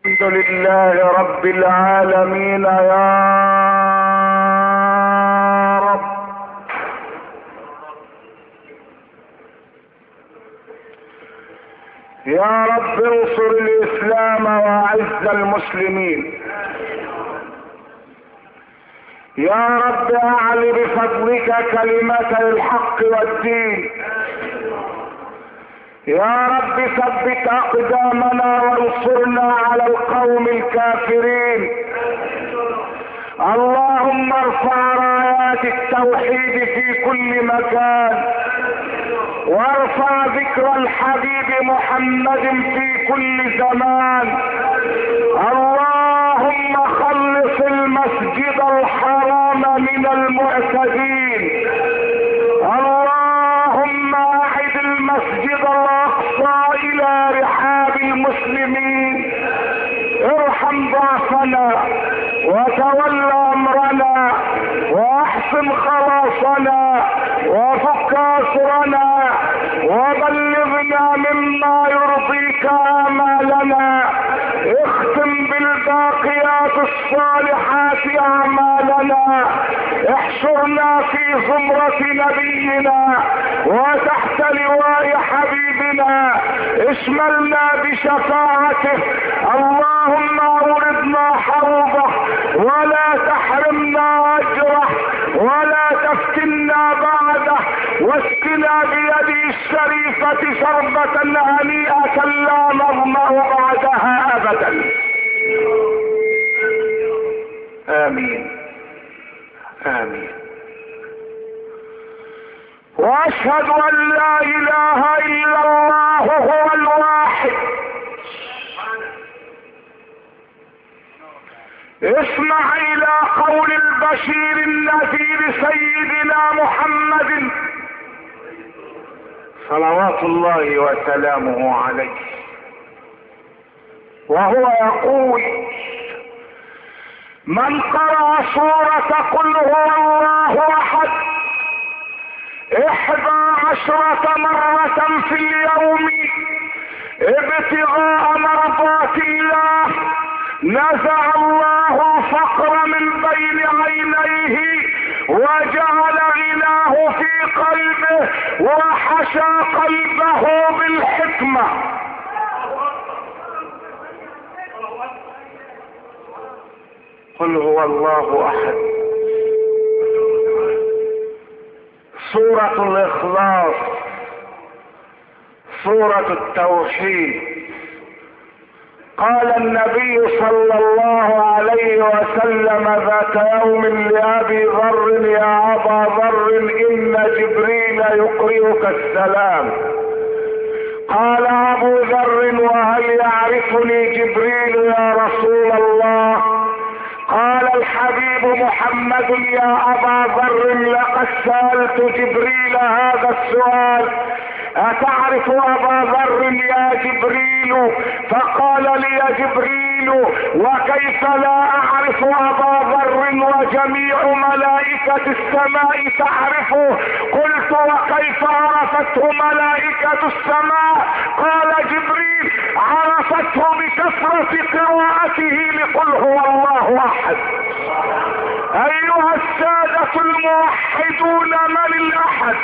الحمد لله رب العالمين يا رب. يا رب انصر الاسلام واعز المسلمين. يا رب اعل بفضلك كلمة الحق والدين. يا رب ثبت اقدامنا وانصرنا على القوم الكافرين. اللهم ارفع رايات التوحيد في كل مكان، وارفع ذكر الحبيب محمد في كل زمان. اللهم خلص المسجد الحرام من المعتدين. اللهم اعد المسجد الاقصى الى رحاب المسلمين. ارحم ضعفنا وتول امرنا واحسن خلاصنا وفك اسرنا وبلغنا مما يرضيك امالنا. اختم بالباقيات الصالحات اعمالنا. احشرنا في زمرة نبينا وتحت لواء حبيبنا. اشملنا بشفاعته. اللهم اوردنا حوضه ولا تحرمنا اجره ولا تفتنا بعده، واسقنا بيده الشريفة شربة هنيئة لا نظمأ بعدها ابدا. امين امين. واشهد ان لا اله الا الله هو الواحد. اسمع الى قول البشير النذير سيدنا محمد صلوات الله وسلامه عليه، وهو يقول: من قرأ سورة قل هو الله احد 11 مرة في اليوم ابتغاء مرضات الله نزع الله الفقر من بين عينيه وجعل غناه في قلبه وحشى قلبه بالحكمة. قل هو الله احد. سورة الاخلاص، سورة التوحيد. قال النبي صلى الله عليه وسلم ذات يوم لأبي ذر: يا أبا ذر إن جبريل يقرئك السلام. قال أبو ذر: وهل يعرفني جبريل يا رسول الله؟ قال الحبيب محمد: يا أبا ذر لقد سألت جبريل هذا السؤال: أتعرف أبا ذر يا جبريل؟ فقال لي جبريل: وكيف لا أعرف أبا ذر وجميع ملائكة السماء تعرفه؟ قلت: وكيف عرفته ملائكة السماء؟ قال جبريل: عرفته بكثرة قراءته لقل هو الله أحد. أيها السادة الموحدون، من الأحد؟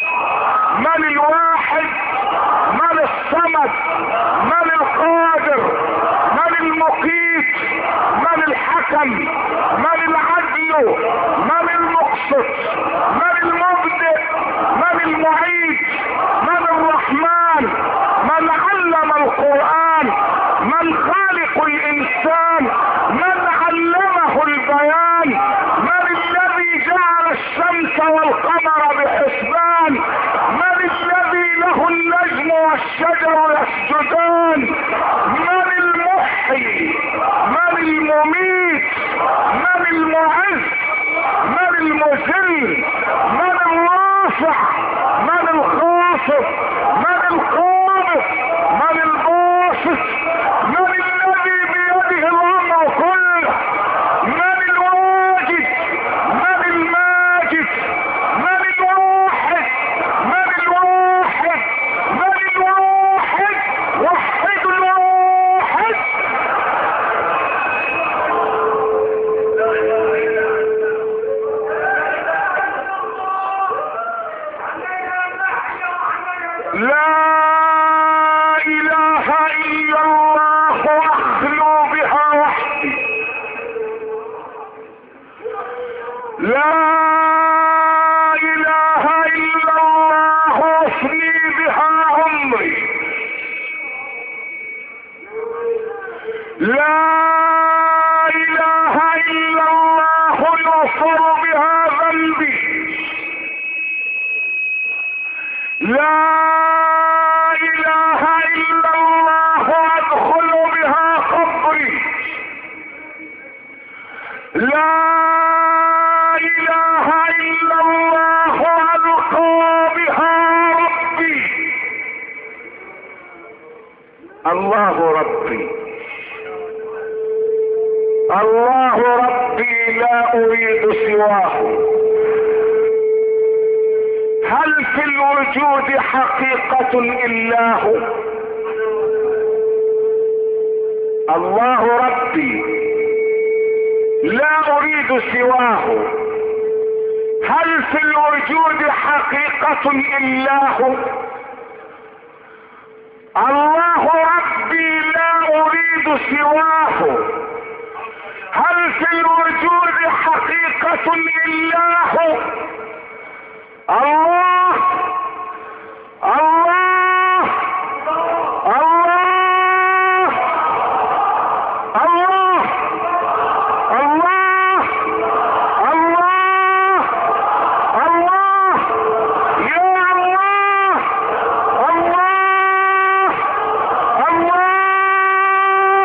من الواحد؟ من الصمد؟ من القادر؟ من المقيت؟ من الحكم؟ من العدل؟ من المقسط؟ من المبدئ؟ من المعيد؟ من الرحمن؟ من علم القرآن؟ من خالق الإنسان؟ من علمه البيان؟ من الذي جعل الشمس والقمر بحسبان؟ من الذي له النجم والشجر يسجدان؟ من المحيي؟ من المميت؟ من المعز؟ من المذل؟ من الرافع؟ من الخافض؟ من القابض؟ من الباسط؟ من الذي بيده الامر كله؟ من الواجد؟ من الماجد؟ من الواحد؟ من الواحد؟ من الواحد؟ وحد الواحد. لا اله الا الله يغفر بها ذنبي، لا اله الا الله ادخل بها قبري، لا اله الا الله القى بها ربي. الله ربي، الله ربي لا اريد سواه. هل في الوجود حقيقة الا هو؟ الله ربي لا اريد سواه. هل في الوجود حقيقة الا هو؟ الله ربي لا اريد سواه. هل في الوجود حقيقة الا هو؟ الله الله الله الله الله الله الله يا الله الله الله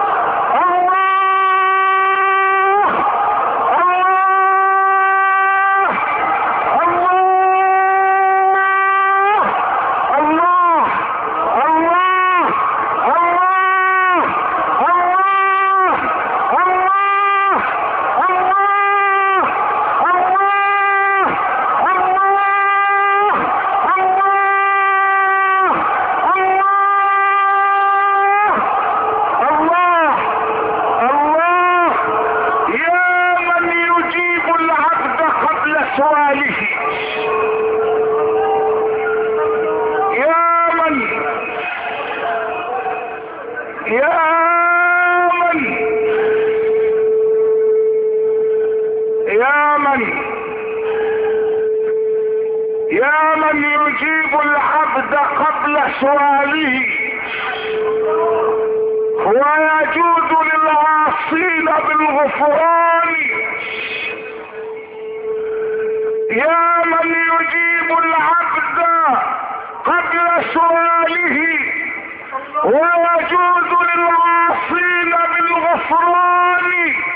يا من يجيب العبد قبل سؤاله ويجود للعاصين بالغفران، يا من يجيب العبد قبل سؤاله ويجود للعاصين بالغفران،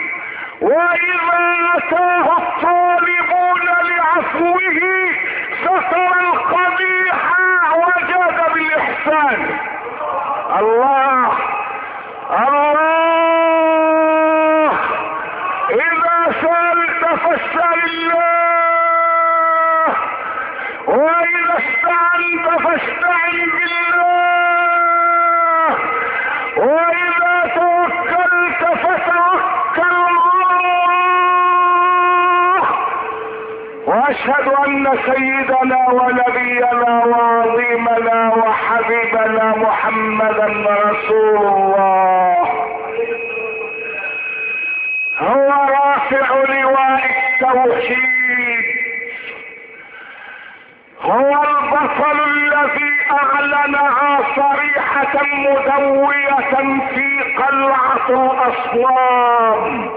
وإذا أتاه الطالبون لعفوه ستر القبيح وجاد بالإحسان. الله الله، إذا سألت فاسأل الله، وإذا استعنت فاستعن بالله، وإذا توكلت فتوكل على الله. وأشهد أن سيدنا ونبينا وعظيمنا وحبيبنا محمدا رسول الله، هو رافع لواء التوحيد، هو البطل الذي أعلنها صريحة مدوية في قلعة الأصنام.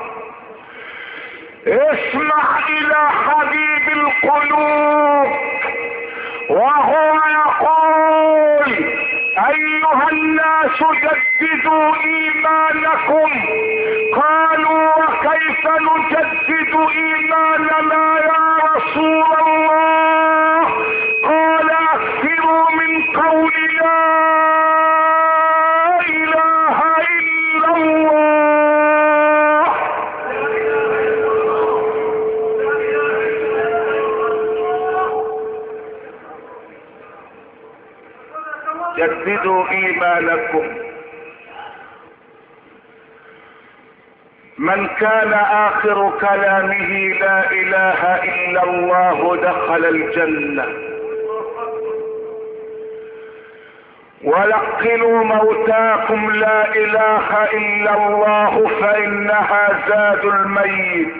اسمع إلى حبيب القلوب وهو يقول: أيها الناس جددوا إيمانكم. قالوا: وكيف نجدد إيماننا يا رسول الله؟ قال: أكثروا من قول لا إله إلا الله. جددوا إيمانكم. من كان آخر كلامه لا إله إلا الله دخل الجنة. ولقنوا موتاكم لا إله إلا الله فإنها زاد الميت.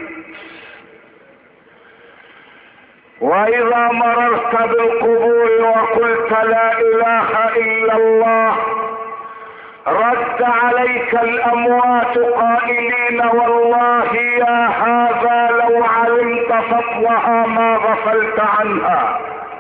وإذا مررت بالقبور وقلت لا إله إلا الله رد عليك الاموات قائلين والله يا هذا لو علمت فضلها ما غفلت عنها.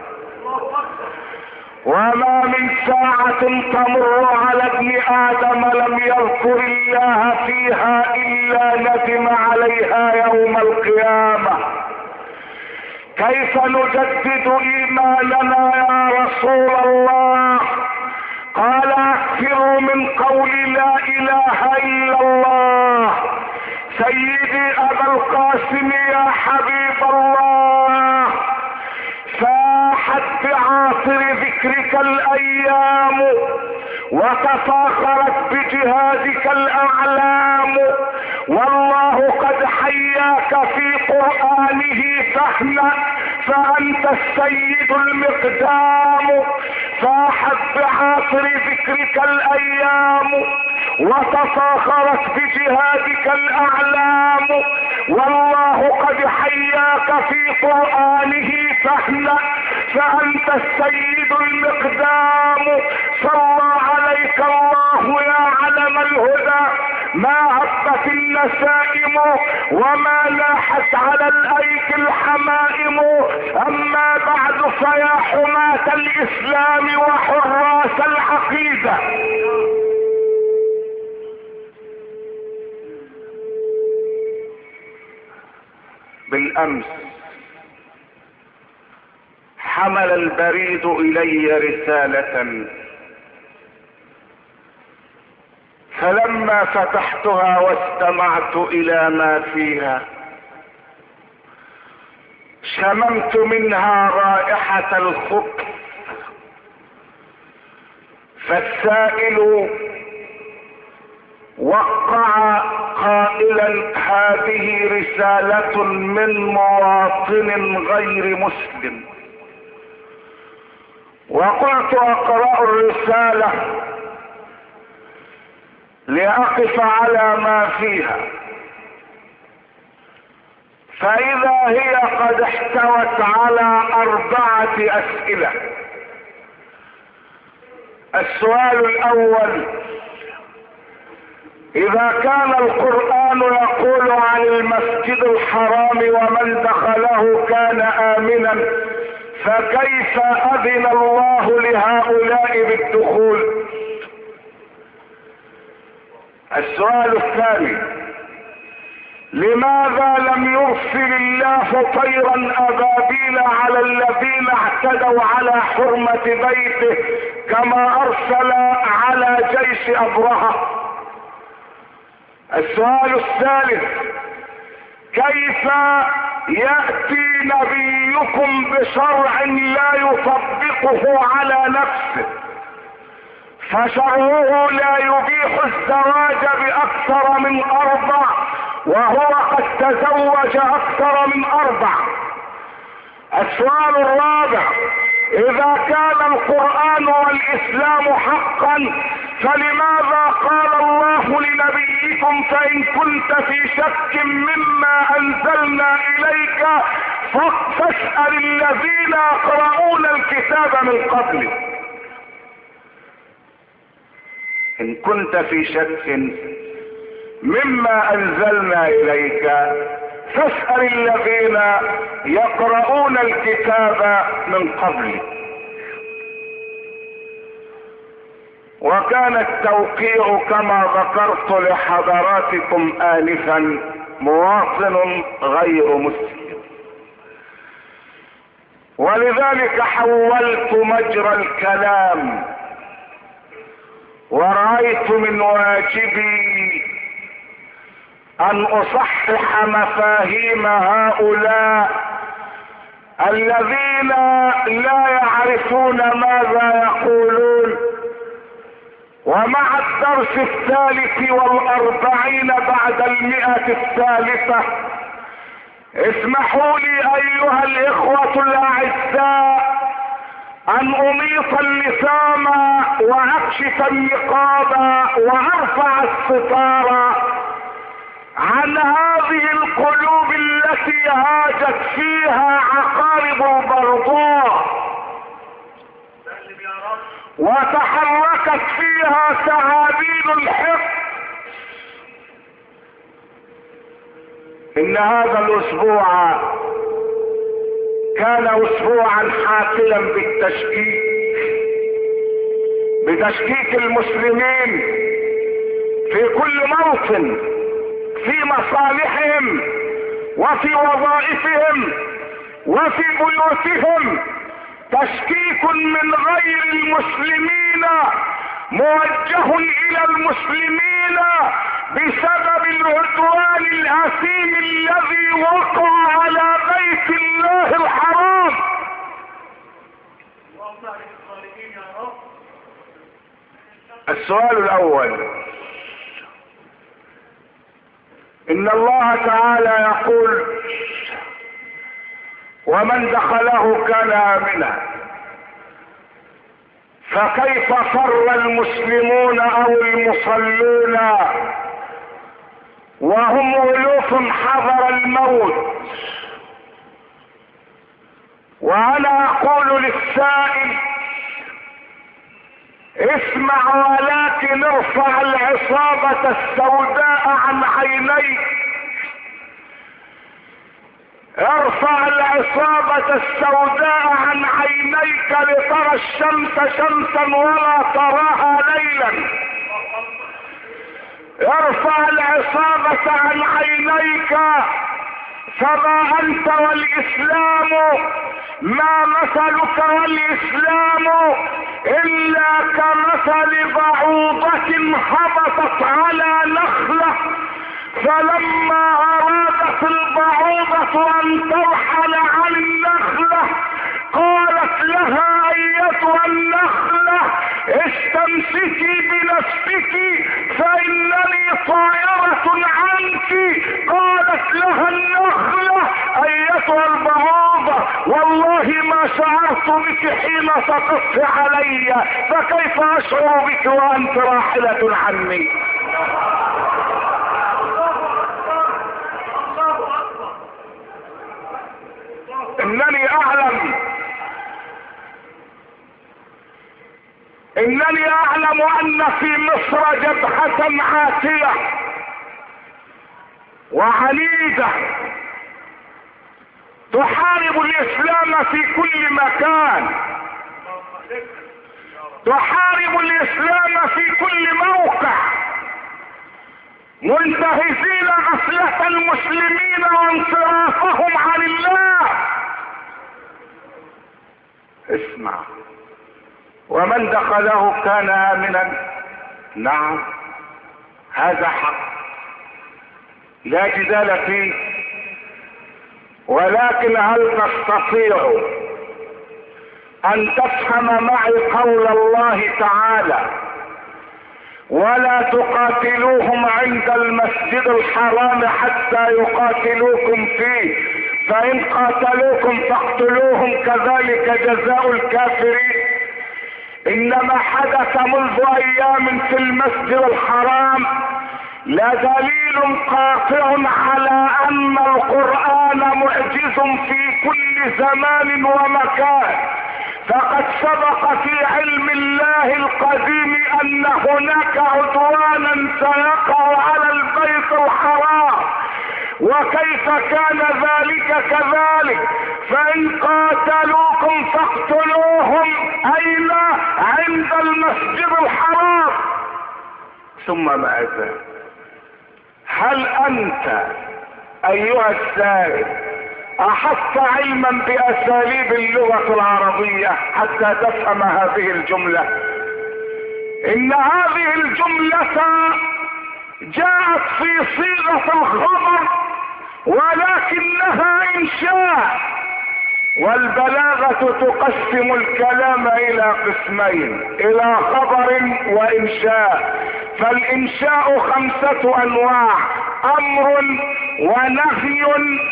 وما من ساعة تمر على ابن ادم لم يذكر الله فيها الا ندم عليها يوم القيامة. كيف نجدد ايماننا يا رسول الله؟ قال اكثروا من قول لا اله الا الله. سيدي ابا القاسم يا حبيب الله، فاحت بعاصر ذكرك الايام وتفاخرت بجهادك الاعلام، والله قد حياك في قرآنه فاهنأ فأنت السيد المقدام. فاحت بعاصر ذكرك الأيام وتفاخرت بجهادك الأعلام، والله قد حياك في قرآنه فاهنأ فأنت السيد المقدام. صلى عليك الله يا علم الهدى، ما هبت النسائم وما لاحت على الايدي الحمائم. اما بعد فيا حماة الاسلام وحراس العقيدة، بالامس حمل البريد الي رسالة، فلما فتحتها واستمعت الى ما فيها شممت منها رائحة الخبث. فالسائل وقع قائلا هذه رسالة من مواطن غير مسلم، وقلت اقرأ الرسالة لأقف على ما فيها، فإذا هي قد احتوت على 4 أسئلة. السؤال الأول: إذا كان القرآن يقول عن المسجد الحرام ومن دخله كان آمنا، فكيف أذن الله لهؤلاء بالدخول؟ السؤال الثاني: لماذا لم يرسل الله طيرا أبابيل على الذين اعتدوا على حرمة بيته كما أرسل على جيش أبرهة؟ السؤال الثالث: كيف يأتي نبيكم بشرع لا يطبقه على نفسه، فشرعه لا يبيح الزواج بأكثر من 4 وهو قد تزوج أكثر من 4؟ السؤال الرابع: إذا كان القرآن والإسلام حقا، فلماذا قال الله لنبيكم فإن كنت في شك مما أنزلنا إليك فاسأل الذين يقرؤون الكتاب من قبلك؟ إن كنت في شك مما أنزلنا إليك فاسأل الذين يقرؤون الكتاب من قبل. وكان التوقيع كما ذكرت لحضراتكم آنفا مواطن غير مسلم، ولذلك حولت مجرى الكلام ورأيت من واجبي ان اصحح مفاهيم هؤلاء الذين لا يعرفون ماذا يقولون. ومع الدرس 43 بعد 100 اسمحوا لي ايها الاخوة الاعزاء ان اميط اللسان واكشف النقاب وارفع الستار عن هذه القلوب التي هاجت فيها عقارب البرضاء وتحركت جاءت فيها سعابيل الحق. ان هذا الاسبوع كان اسبوعا حافلا بتشكيك المسلمين في كل موطن، في مصالحهم وفي وظائفهم وفي بيوتهم. تشكيك من غير المسلمين موجه الى المسلمين بسبب العدوان الاثيم الذي وقع على بيت الله الحرام. السؤال الاول: ان الله تعالى يقول: ومن دخله كان آمنا، فكيف فر المسلمون او المصلون وهم ألوف حضر الموت؟ وانا اقول للسائل: اسمع ولكن ارفع العصابة السوداء عن عينيك، ارفع العصابة السوداء عن عينيك لترى الشمس شمسا ولا تراها ليلا. ارفع العصابة عن عينيك، فما انت والاسلام، ما مثلك والاسلام الا كمثل بعوضة هبطت على نخلة، فلما ارادت البعوضة ان ترحل عن النخلة قالت لها: ايتها النخلة استمسكي بنفسك فانني طائرة عنك. قالت لها النخلة: ايتها البعوضة والله ما شعرت بك حين سقطت علي، فكيف اشعر بك وانت راحلة عني؟ انني اعلم ان في مصر جبهة عاتية وعنيدة تحارب الاسلام في كل مكان، تحارب الاسلام في كل موقع، منتهزين غفلة المسلمين وانصرافهم عن الله. اسمع: ومن دخله كان آمنا. نعم، هذا حق لا جدال فيه، ولكن هل تستطيع ان تفهم معي قول الله تعالى: ولا تقاتلوهم عند المسجد الحرام حتى يقاتلوكم فيه فإن قاتلوكم فاقتلوهم كذلك جزاء الكافرين. انما حدث منذ ايام في المسجد الحرام لدليل قاطع على ان القرآن معجز في كل زمان ومكان، فقد سبق في علم الله القديم ان هناك عدوانا سيقع على البيت الحرام، وكيف كان ذلك كذلك. فإن قاتلوكم فاقتلوهم أين؟ عند المسجد الحرام. ثم ماذا؟ هل أنت أيها السائل أحط علما بأساليب اللغة العربية حتى تفهم هذه الجملة؟ إن هذه الجملة جاءت في صيغة الخبر ولكنها إنشاء، والبلاغة تقسم الكلام إلى قسمين: إلى خبر وإنشاء. فالإنشاء 5 أنواع: أمر ونهي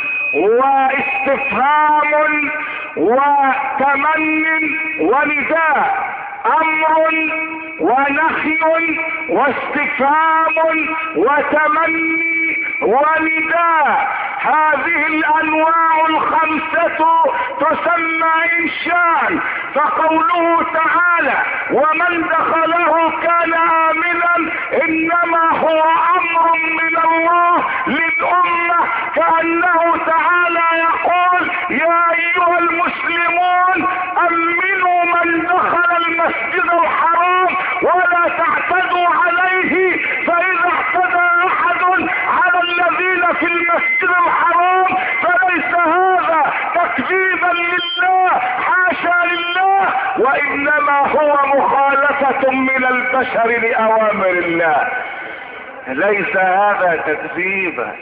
واستفهام وتمن ونداء. أمر ونهي واستفهام وتمني ونداء. هذه الانواع الخمسة تسمى انشاء. فقوله تعالى ومن دخله كان امنا انما هو امر من الله للامة، كأنه تعالى يقول يا ايها المسلمون امنوا من دخل المسجد الحرام ولا تعتدوا عليه، فاذا اعتدى احد على الذين في المسجد الحرام فليس هذا تكذيبا لله، حاشا لله، وانما هو مخالفة من البشر لاوامر الله. ليس هذا تكذيبا،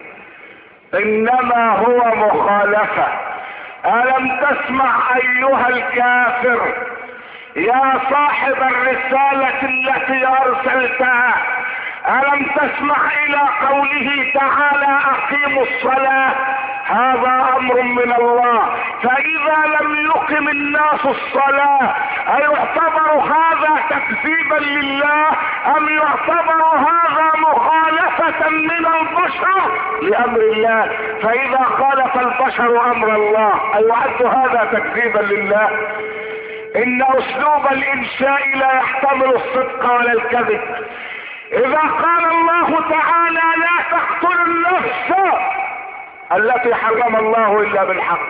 انما هو مخالفة. الم تسمع ايها الكافر يا صاحب الرسالة التي ارسلتها، الم تسمع الى قوله تعالى اقيموا الصلاة؟ هذا امر من الله، فاذا لم يقم الناس الصلاة ايعتبر هذا تكذيبا لله ام يعتبر هذا مخالفة من البشر لامر الله؟ فاذا خالف البشر امر الله ايعد هذا تكذيبا لله؟ ان اسلوب الانشاء لا يحتمل الصدق ولا الكذب. اذا قال الله تعالى لا تقتلوا النفس التي حرم الله الا بالحق،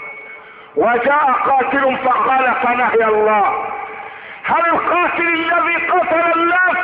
وجاء قاتل فخالف نهي الله، هل القاتل الذي قتل النفس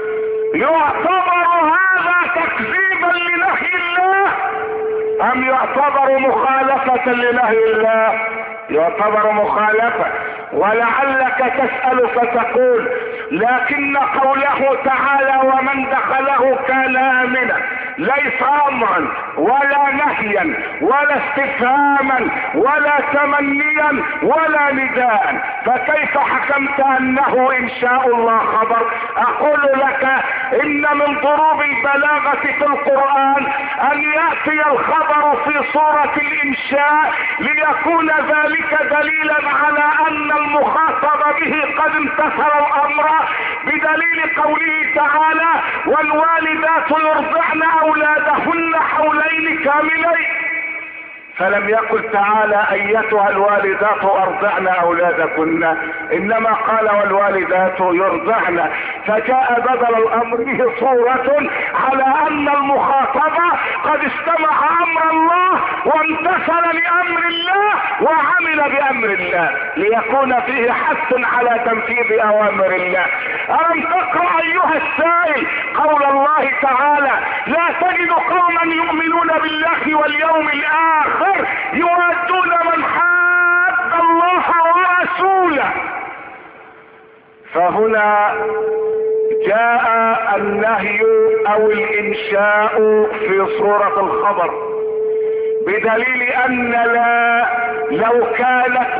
يعتبر هذا تكذيبا لنهي الله ام يعتبر مخالفة لنهي الله؟ يعتبر مخالفة. ولعلك تسأل فتقول لكن قوله تعالى ومن دخله كان آمنا ليس امرا ولا نهيا ولا استفهاما ولا تمنيا ولا نداء، فكيف حكمت انه انشاء الله خبر؟ اقول لك ان من ضروب البلاغة في القرآن ان يأتي الخبر في صورة الانشاء ليكون ذلك دليلا على ان المخاطب به قد امتثل الامر، بدليل قوله تعالى والوالدات يرضعن اولادهن حولين كاملين، فلم يقل تعالى ايتها الوالدات ارضعن اولادكن، انما قال والوالدات يرضعن، فجاء بدل الامر به صورة على ان المخاطبة قد استمع امر الله وامتثل لامر الله وعمل بامر الله، ليكون فيه حث على تنفيذ اوامر الله. الم تقرأ ايها السائل قول الله تعالى لا تجد قوما يؤمنون بالله واليوم الاخر يوادون من حاد الله ورسوله؟ فهنا جاء النهي او الانشاء في صورة الخبر، بدليل ان لا لو كانت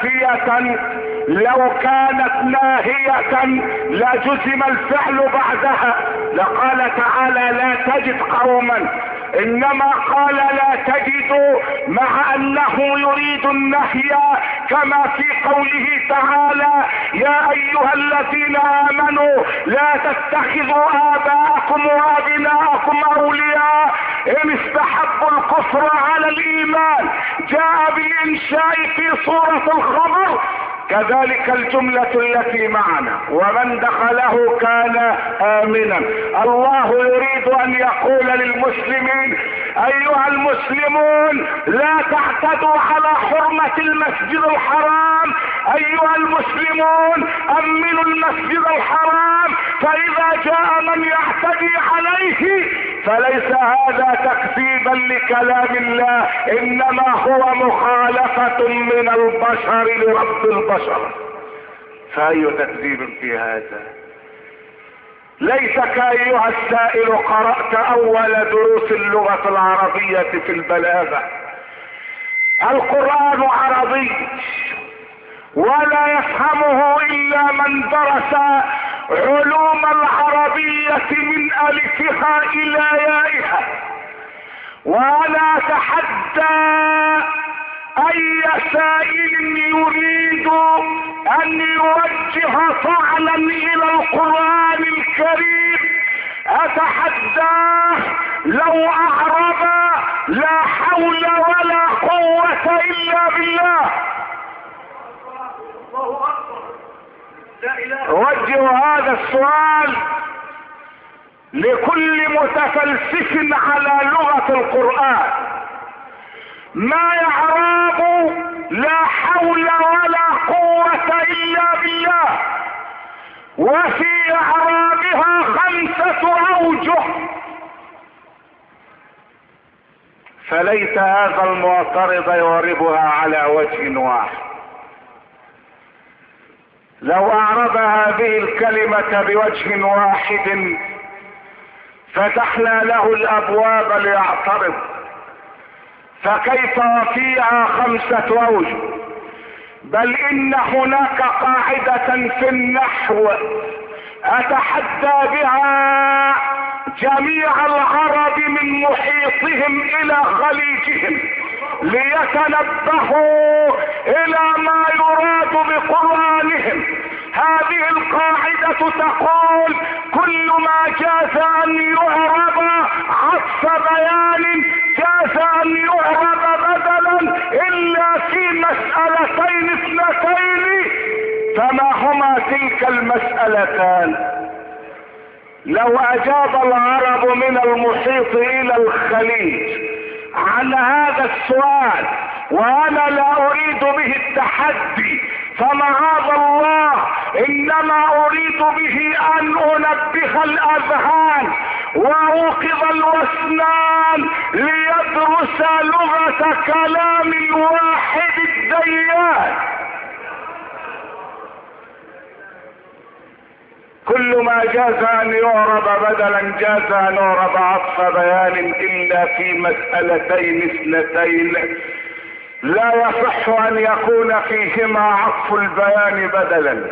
ناهية لجزم الفعل بعدها، لقال تعالى لا تجد قوما، انما قال لا تجد مع انه يريد النهي، كما في قوله تعالى يا ايها الذين امنوا لا تتخذوا اباءكم وابناءكم اولياء ان استحبوا الكفر على الايمان، جاء بالانشاء في صورة الخبر. كذلك الجملة التي معنا ومن دخله كان آمنا، الله يريد ان يقول للمسلمين ايها المسلمون لا تعتدوا على حرمة المسجد الحرام، ايها المسلمون امنوا المسجد الحرام، فاذا جاء من يعتدي عليه فليس هذا تكذيبا لكلام الله، انما هو مخالفة من البشر لرب البشر. فأي تكذيب في هذا؟ ليتك ايها السائل قرأت اول دروس اللغة العربية في البلاغة. القرآن عربي ولا يفهمه الا من درس علوم العربية من الفها الى يائها، وانا اتحدى اي سائل يريد ان يوجه طعنا الى القرآن الكريم اتحداه لو اعرب لا حول حول ولا قوة الا بالله. اوجه هذا السؤال لكل متفلسف على لغة القرآن. ما يعراب لا حول ولا قوة الا بالله، وفي اعرابها 5 اوجه، فليت هذا المعترض يعربها على وجه واحد. لو اعرب هذه الكلمة بوجه واحد فتحنا له الابواب ليعترض، فكيف وفيها 5 اوجه؟ بل ان هناك قاعدة في النحو اتحدى بها جميع العرب من محيطهم الى خليجهم ليتنبهوا الى ما يراد بقرآنهم. هذه القاعدة تقول كل ما جاز ان يعرب عطف بيان جاز ان يعرب بدلا الا في مسألتين 2. فما هما تلك المسألتان؟ لو اجاب العرب من المحيط الى الخليج عن هذا السؤال وانا لا اريد به التحدي فمعاذ الله، انما اريد به ان انبه الاذهان واوقظ الوسنان ليدرس لغة كلام الواحد الديان. كل ما جاز ان يعرب بدلا جاز ان يعرب عطف بيان الا في مسألتين 2 لا يصح ان يكون فيهما عطف البيان بدلا.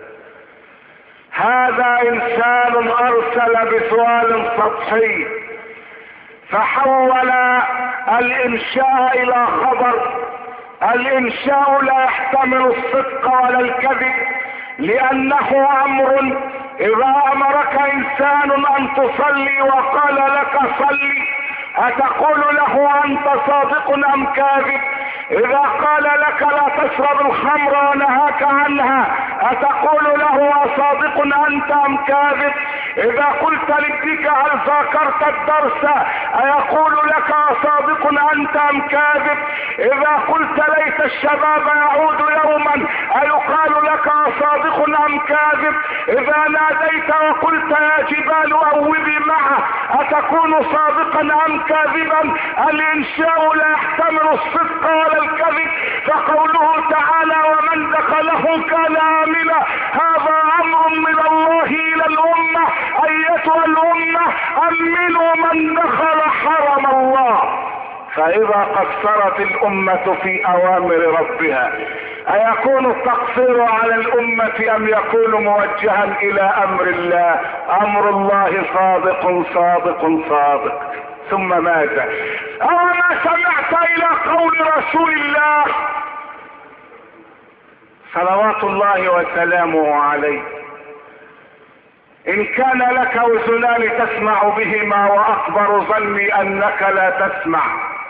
هذا انسان ارسل بسؤال سطحي فحول الانشاء الى خبر. الانشاء لا يحتمل الصدق ولا الكذب، لانه امر. اذا امرك انسان ان تصلي وقال لك صلي اتقول له انت صادق ام كاذب؟ اذا قال لك لا تشرب الخمر ونهاك عنها اتقول له اصادق انت ام كاذب؟ اذا قلت لابنك هل ذاكرت الدرس ايقول لك اصادق انت ام كاذب؟ اذا قلت ليت الشباب يعود يوما ايقال لك اصادق ام كاذب؟ اذا ناديت وقلت يا جبال اوبي معه اتكون صادقا ام كاذبا؟ الانشاء لا يحتمل الصدق ولا الكذب، فقوله تعالى ومن دخله كان آمنا هذا امر من الله الى الامة. ايتها الامة امنوا من دخل حرم الله. فاذا قصرت الامة في اوامر ربها ايكون التقصير على الامة ام يكون موجها الى امر الله؟ امر الله صادق صادق صادق. ثم ماذا؟ أوما سمعت الى قول رسول الله صلوات الله وسلامه عليه ان كان لك اذنان تسمع بهما واكبر ظني انك لا تسمع،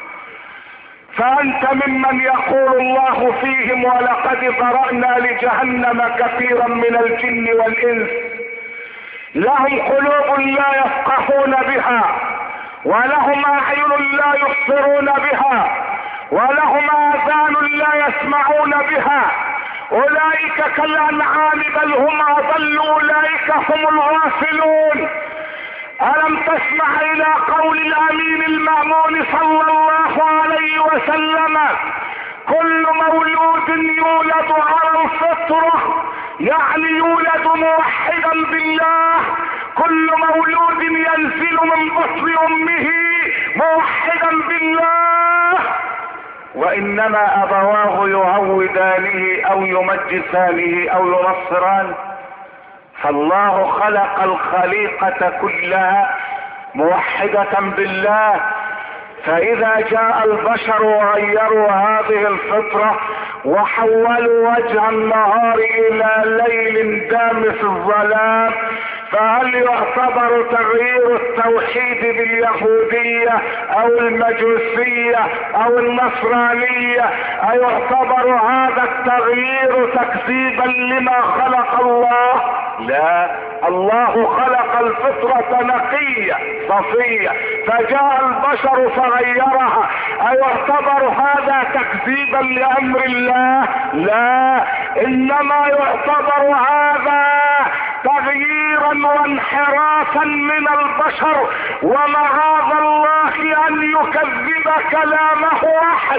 فانت ممن يقول الله فيهم ولقد ذرأنا لجهنم كثيرا من الجن والانس لهم قلوب لا يفقهون بها ولهم اعين لا يبصرون بها ولهم اذان لا يسمعون بها اولئك كالانعام بل هم اضل اولئك هم الغافلون. الم تسمع الى قول الامين المأمون صلى الله عليه وسلم كل مولود يولد على الفطرة، يعني يولد موحدا بالله. كل مولود ينزل من بطن امه موحدا بالله، وانما ابواه يهودانه او يمجسانه او ينصرانه. فالله خلق الخليقة كلها موحدة بالله، فاذا جاء البشر وغيروا هذه الفطرة وحولوا وجه النهار الى ليل دامس الظلام فهل يعتبر تغيير التوحيد باليهودية او المجوسية او النصرانية ايعتبر هذا التغيير تكذيبا لما خلق الله؟ لا، الله خلق الفطرة نقية صفية فجاء البشر فغيرها، ايعتبر هذا تكذيبا لامر الله؟ لا، انما يعتبر هذا تغييرا وانحرافا من البشر، ومعاذ الله ان يكذب كلامه احد.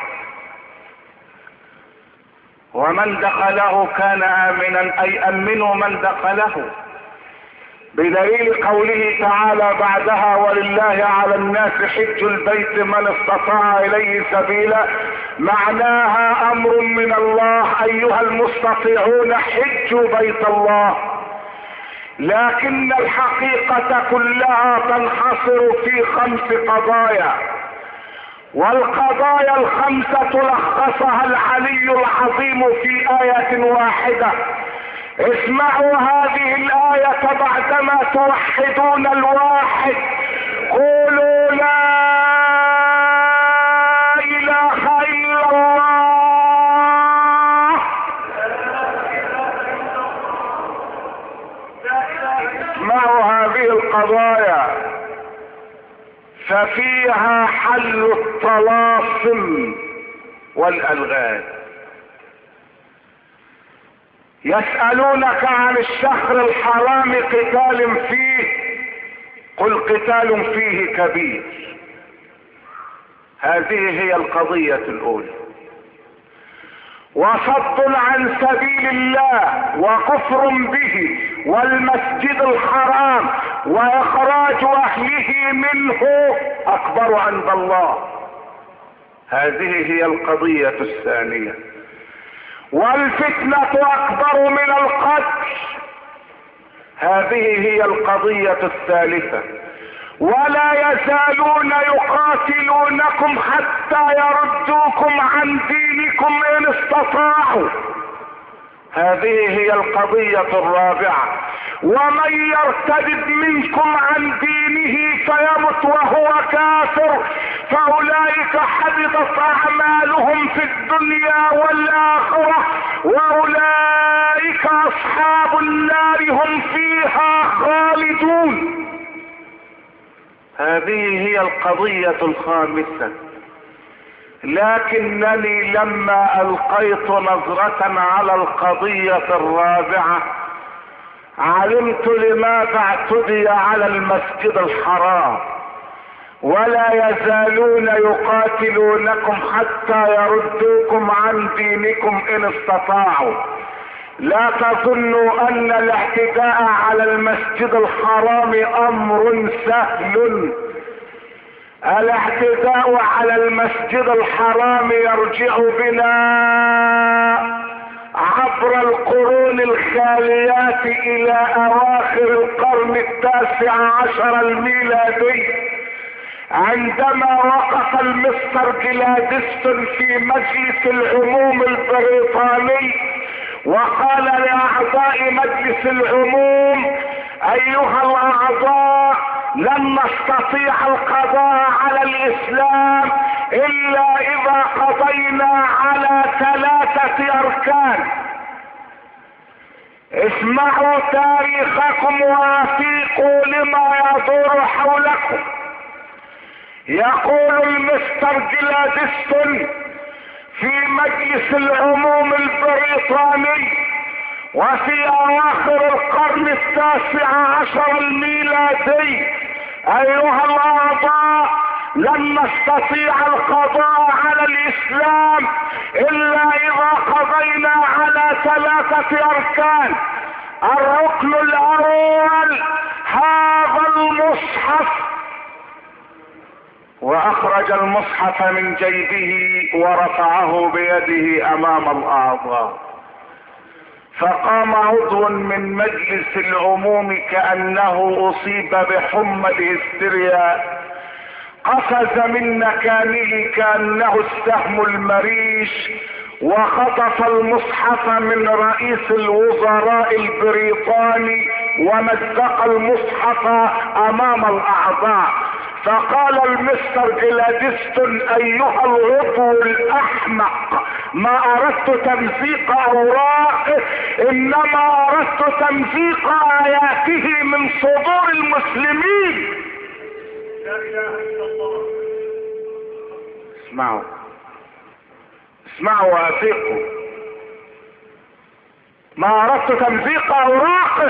ومن دخله كان امنا، اي امنوا من دخله، بدليل قوله تعالى بعدها ولله على الناس حج البيت من استطاع اليه سبيلا، معناها امر من الله ايها المستطيعون حجوا بيت الله. لكن الحقيقة كلها تنحصر في 5 قضايا، والقضايا ال5 لخصها العلي العظيم في آية واحدة. اسمعوا هذه الآية بعدما توحدون الواحد، قولوا لا إله إلا الله. اسمعوا هذه القضايا ففيها حل الطلاسم والألغاز. يسألونك عن الشهر الحرام قتال فيه، قل قتال فيه كبير. هذه هي القضية الأولى. وصد عن سبيل الله وكفر به والمسجد الحرام واخراج اهله منه اكبر عند الله. هذه هي القضية الثانية. والفتنة اكبر من القتل. هذه هي القضية الثالثة. ولا يزالون يقاتلونكم حتى يردوكم عن دينكم ان استطاعوا. هذه هي القضية الرابعة. ومن يرتد منكم عن دينه فيمت وهو كافر فاولئك حبطت اعمالهم في الدنيا والاخرة واولئك اصحاب النار هم فيها خالدون. هذه هي القضية الخامسة. لكنني لما القيت نظرة على القضية الرابعة علمت لماذا اعتدي على المسجد الحرام. ولا يزالون يقاتلونكم حتى يردوكم عن دينكم ان استطاعوا. لا تظنوا ان الاعتداء على المسجد الحرام امر سهل. الاعتداء على المسجد الحرام يرجع بنا عبر القرون الخاليات الى اواخر القرن 19 الميلادي، عندما وقف المستر جلادستون في مجلس العموم البريطاني وقال لاعضاء مجلس العموم ايها الاعضاء لن نستطيع القضاء على الاسلام الا اذا قضينا على 3 اركان. اسمعوا تاريخكم وافيقوا لما يدور حولكم. يقول المستر جلادستون في مجلس العموم البريطاني وفي اواخر القرن 19 الميلادي ايها الاعضاء لن نستطيع القضاء على الاسلام الا اذا قضينا على 3 اركان. الركن الاول هذا المصحف. واخرج المصحف من جيبه ورفعه بيده امام الاعضاء، فقام عضو من مجلس العموم كأنه اصيب بحمى الهستيريا، قفز من مكانه كأنه السهم المريش وخطف المصحف من رئيس الوزراء البريطاني ومزق المصحف امام الاعضاء. فقال المستر جلادستون: ايها العضو الاحمق، ما اردت تمزيق اوراقه، انما اردت تمزيق اياته من صدور المسلمين. لا اله الا الله. اسمعوا وافقوا. ما اردت تمزيق اوراقه،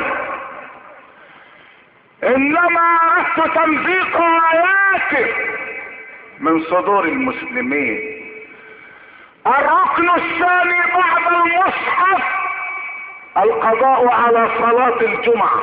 انما اردت تمزيق اياته من صدور المسلمين. الركن الثاني بعد المصحف القضاء على صلاة الجمعة.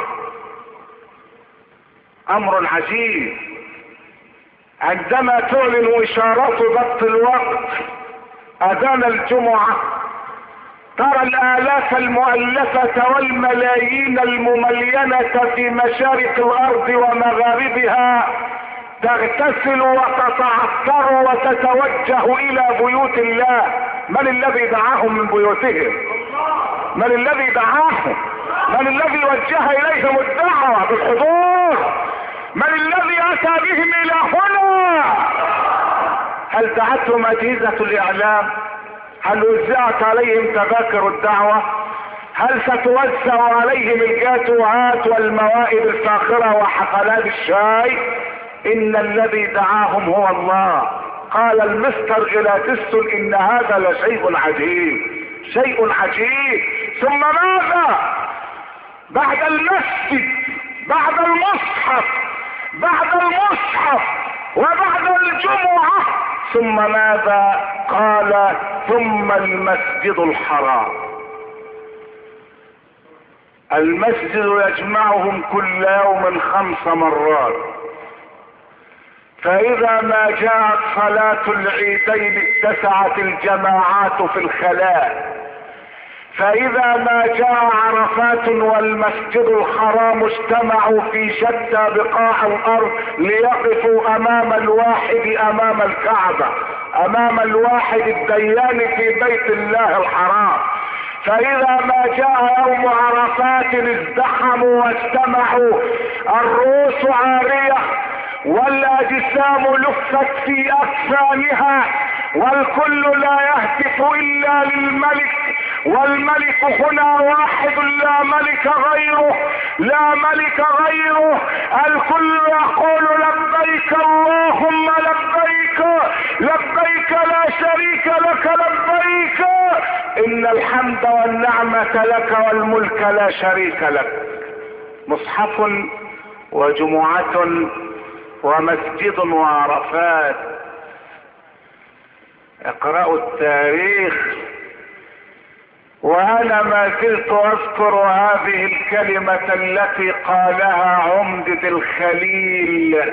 امر عجيب. عندما تعلن اشارات ضبط الوقت اذان الجمعة، ترى الالاف المؤلفة والملايين المملينة في مشارق الارض ومغاربها تغتسل وتتعطر وتتوجه الى بيوت الله. من الذي دعاهم من بيوتهم؟ من الذي دعاهم؟ من الذي وجه اليهم الدعوة بالحضور؟ من الذي اتى بهم الى هنا؟ هل دعتهم اجهزة الاعلام؟ هل وزعت عليهم تذاكر الدعوة؟ هل ستوزع عليهم الجاتوهات والموائد الفاخرة وحفلات الشاي؟ ان الذي دعاهم هو الله. قال المستر جلادستون: ان هذا لشيء عجيب، شيء عجيب. ثم ماذا؟ بعد المسجد، بعد المصحف، بعد المصحف وبعد الجمعة، ثم ماذا؟ قال: ثم المسجد الحرام. المسجد يجمعهم كل يوم 5 مرات، فاذا ما جاءت صلاة العيدين اتسعت الجماعات في الخلاء، فاذا ما جاء عرفات والمسجد الحرام اجتمعوا في شتى بقاع الارض ليقفوا امام الواحد، امام الكعبة، امام الواحد الديان في بيت الله الحرام. فاذا ما جاء يوم عرفات ازدحموا واجتمعوا، الرؤوس عارية والاجسام لفت في اكفانها، والكل لا يهتف الا للملك، والملك هنا واحد لا ملك غيره، لا ملك غيره. الكل يقول: لبيك اللهم لبيك، لبيك لا شريك لك لبيك، ان الحمد والنعمة لك والملك لا شريك لك. مصحف وجمعة ومسجد وعرفات. اقرأوا التاريخ. وانا ما زلت اذكر هذه الكلمة التي قالها عمدة الخليل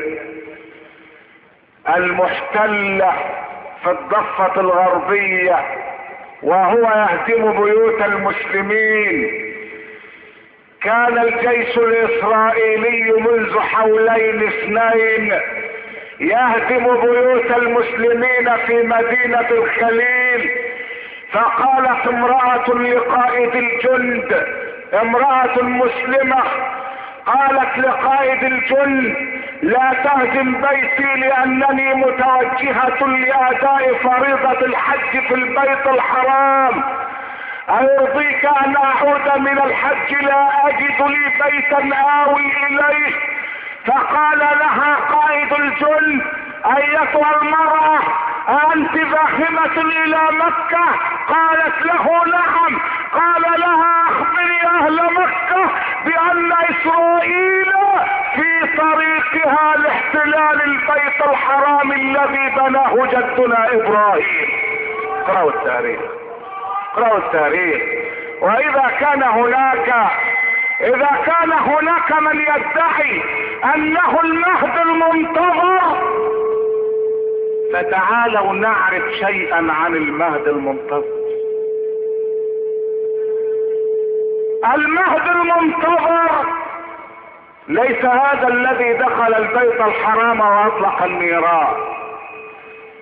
المحتلة في الضفة الغربية وهو يهدم بيوت المسلمين. كان الجيش الاسرائيلي منذ حولين 2 يهدم بيوت المسلمين في مدينة الخليل. فقالت امرأة لقائد الجند، امرأة مسلمة، قالت لقائد الجند: لا تهدم بيتي لانني متوجهة لاداء فريضة الحج في البيت الحرام. أيرضيك أن أعود من الحج لا أجد لي بيتا آوي إليه؟ فقال لها قائد الجند: أيتها المرأة، أنت ذاهبة إلى مكة؟ قالت له: نعم. قال لها: أخبري أهل مكة بأن إسرائيل في طريقها لاحتلال البيت الحرام الذي بناه جدنا إبراهيم. اقرأوا التاريخ، اقرأوا التاريخ. وإذا كان هناك من يدعي أنه المهد المنتظر، فتعالوا نعرف شيئا عن المهد المنتظر. المهد المنتظر ليس هذا الذي دخل البيت الحرام واطلق النيران،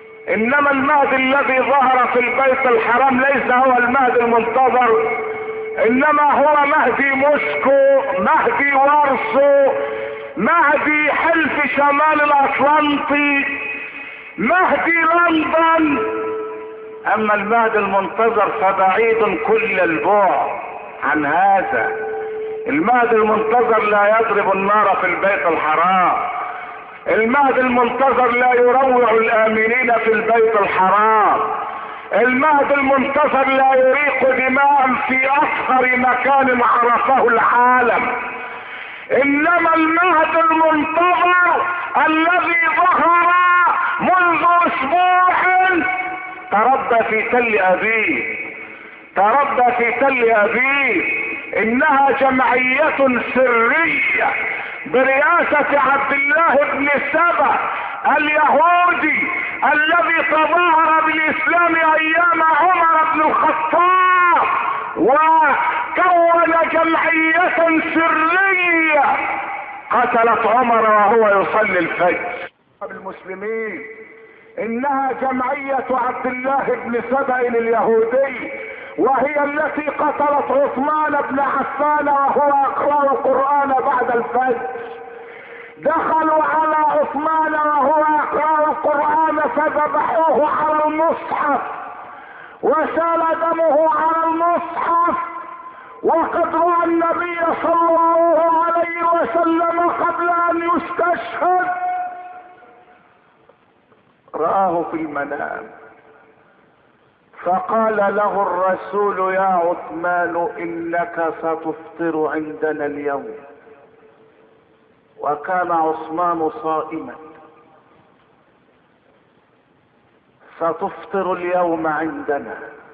انما المهد الذي ظهر في البيت الحرام ليس هو المهد المنتظر، انما هو مهدي موسكو، مهدي وارسو، مهدي حلف شمال الاطلنطي، مهدي لندن. اما المهدي المنتظر فبعيد كل البعد عن هذا. المهدي المنتظر لا يضرب النار في البيت الحرام، المهدي المنتظر لا يروع الامنين في البيت الحرام، المهدي المنتظر لا يريق دماء في اصغر مكان عرفه العالم. انما المهدي المنتظر الذي ظهر منذ اسبوع تربى في تل ابيب، تربى في تل ابيب. انها جمعية سرية برئاسة عبد الله بن سبأ اليهودي الذي تظاهر بالاسلام ايام عمر بن الخطاب، وكون جمعية سرية قتلت عمر وهو يصلي الفجر. المسلمين انها جمعية عبد الله بن سبأ اليهودي، وهي التي قتلت عثمان بن عفان وهو يقرأ القرآن بعد الفجر. دخلوا على عثمان وهو يقرأ القرآن فذبحوه على المصحف وسال دمه على المصحف، وقد رأى النبي صلى الله عليه وسلم قبل ان يستشهد، رآه في المنام فقال له الرسول يا عثمان انك ستفطر عندنا اليوم. وكان عثمان صائما. ستفطر اليوم عندنا.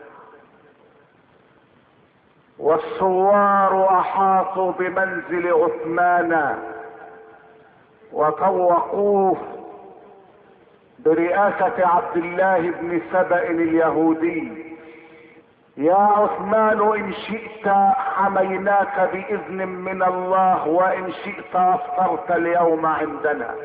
والثوار احاطوا بمنزل عثمان وطوقوه برئاسة عبد الله بن سبأ اليهودي. يا عثمان ان شئت حميناك باذن من الله، وان شئت افطرت اليوم عندنا.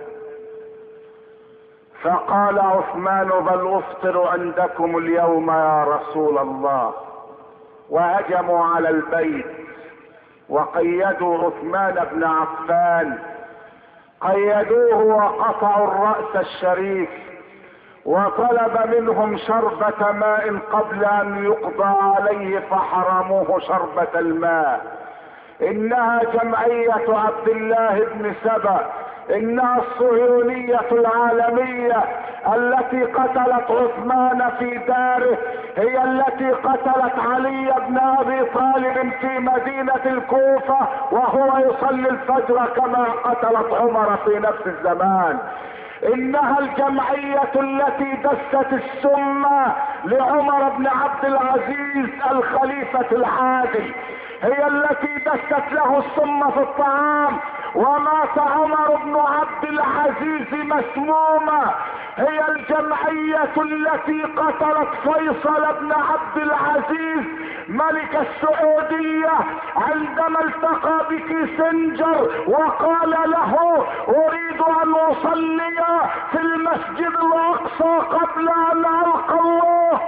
فقال عثمان بل افطر عندكم اليوم يا رسول الله. وهجموا على البيت وقيدوا عثمان بن عفان، قيدوه وقطعوا الرأس الشريف، وطلب منهم شربة ماء قبل ان يقضى عليه فحرموه شربة الماء. انها جمعية عبد الله بن سبأ، انها الصهيونية العالمية التي قتلت عثمان في داره، هي التي قتلت علي بن ابي طالب في مدينة الكوفة وهو يصلي الفجر كما قتلت عمر في نفس الزمان. انها الجمعية التي دست السم لعمر بن عبد العزيز الخليفة العادل، هي التي دست له السم في الطعام ومات عمر بن عبد العزيز مسموما. هي الجمعية التي قتلت فيصل بن عبد العزيز ملك السعودية عندما التقى بكيسنجر وقال له اريد ان اصلي في المسجد الاقصى قبل ان القى الله.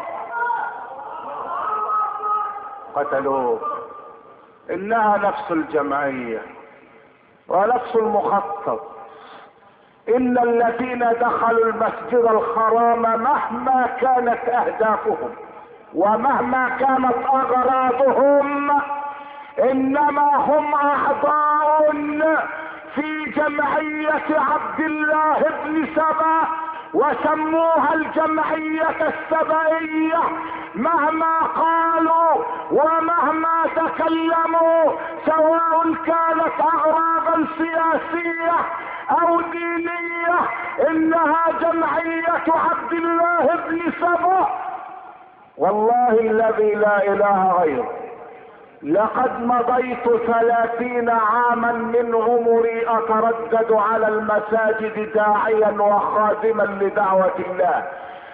قتلوه. انها نفس الجمعية ونفس المخطط. ان الذين دخلوا المسجد الحرام مهما كانت اهدافهم ومهما كانت اغراضهم انما هم اعضاء في جمعية عبد الله بن سبأ، وسموها الجمعية السبئية. مهما قالوا ومهما تكلموا سواء كانت اغراضا سياسية او دينية، انها جمعية عبد الله بن سبأ. والله الذي لا اله غيره لقد مضيت 30 عاما من عمري اتردد على المساجد داعيا وخادما لدعوة الله،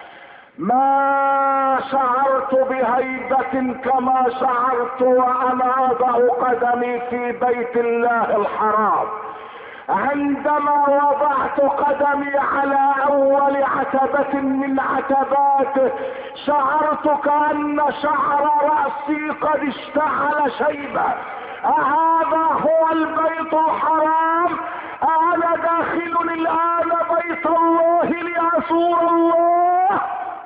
ما شعرت بهيبة كما شعرت وانا اضع قدمي في بيت الله الحرام. عندما وضعت قدمي على اول عتبة من عتباته شعرت كأن شعر رأسي قد اشتعل شيبة. أهذا هو البيت الحرام؟ أنا داخل الآن بيت الله لأزور الله؟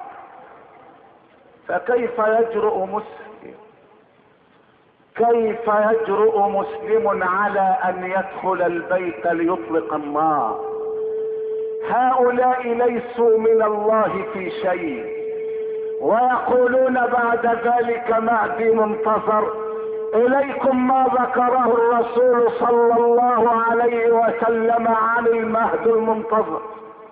فكيف يجرؤ مسلم، كيف يجرؤ مسلم على أن يدخل البيت ليطلق النار؟ هؤلاء ليسوا من الله في شيء، ويقولون بعد ذلك مهدي منتظر. إليكم ما ذكره الرسول صلى الله عليه وسلم عن المهدي المنتظر.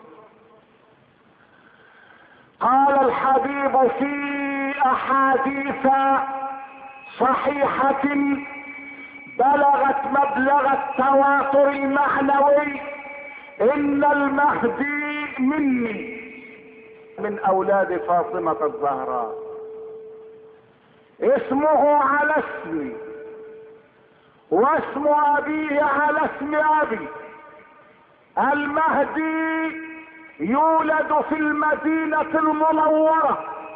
قال الحبيب في أحاديث صحيحة بلغت مبلغ التواتر المعنوي: إن المهدي مني، من أولاد فاطمة الزهراء، اسمه على اسمي واسم أبيه على اسم أبي. المهدي يولد في المدينة المنورة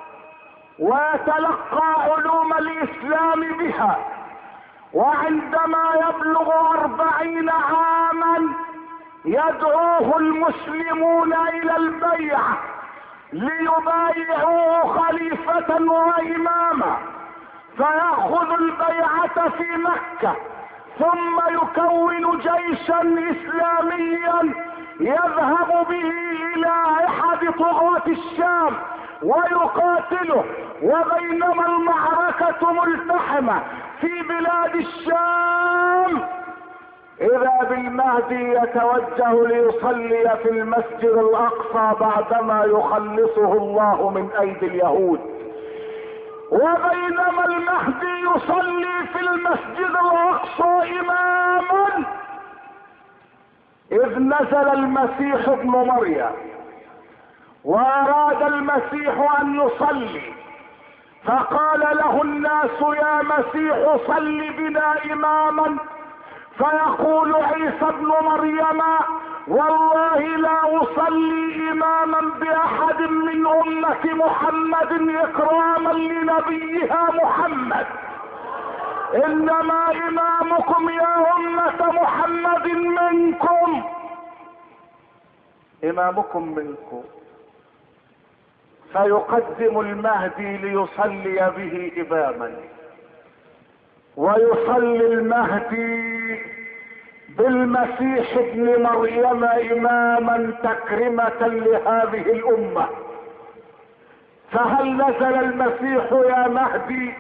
ويتلقى علوم الإسلام بها، وعندما يبلغ 40 عاما يدعوه المسلمون إلى البيعة ليبايعوه خليفة وإماما، فيأخذ البيعة في مكة، ثم يكون جيشا إسلاميا يذهب به إلى أحد طغاة الشام ويقاتله. وبينما المعركة ملتحمة في بلاد الشام، إذا بالمهدي يتوجه ليصلي في المسجد الأقصى بعدما يخلصه الله من أيدي اليهود. وبينما المهدي يصلي في المسجد الأقصى إماما، إذ نزل المسيح ابن مريم وأراد المسيح أن يصلي، فقال له الناس: يا مسيح صل بنا إماما. فيقول عيسى ابن مريم: والله لا أصلي إماما بأحد من أمة محمد إكراما لنبيها محمد، إنما إمامكم يا أمة محمد منكم، إمامكم منكم. فيقدم المهدي ليصلي به إماما، ويصلي المهدي بالمسيح ابن مريم إماما تكرمة لهذه الأمة. فهل نزل المسيح يا مهدي؟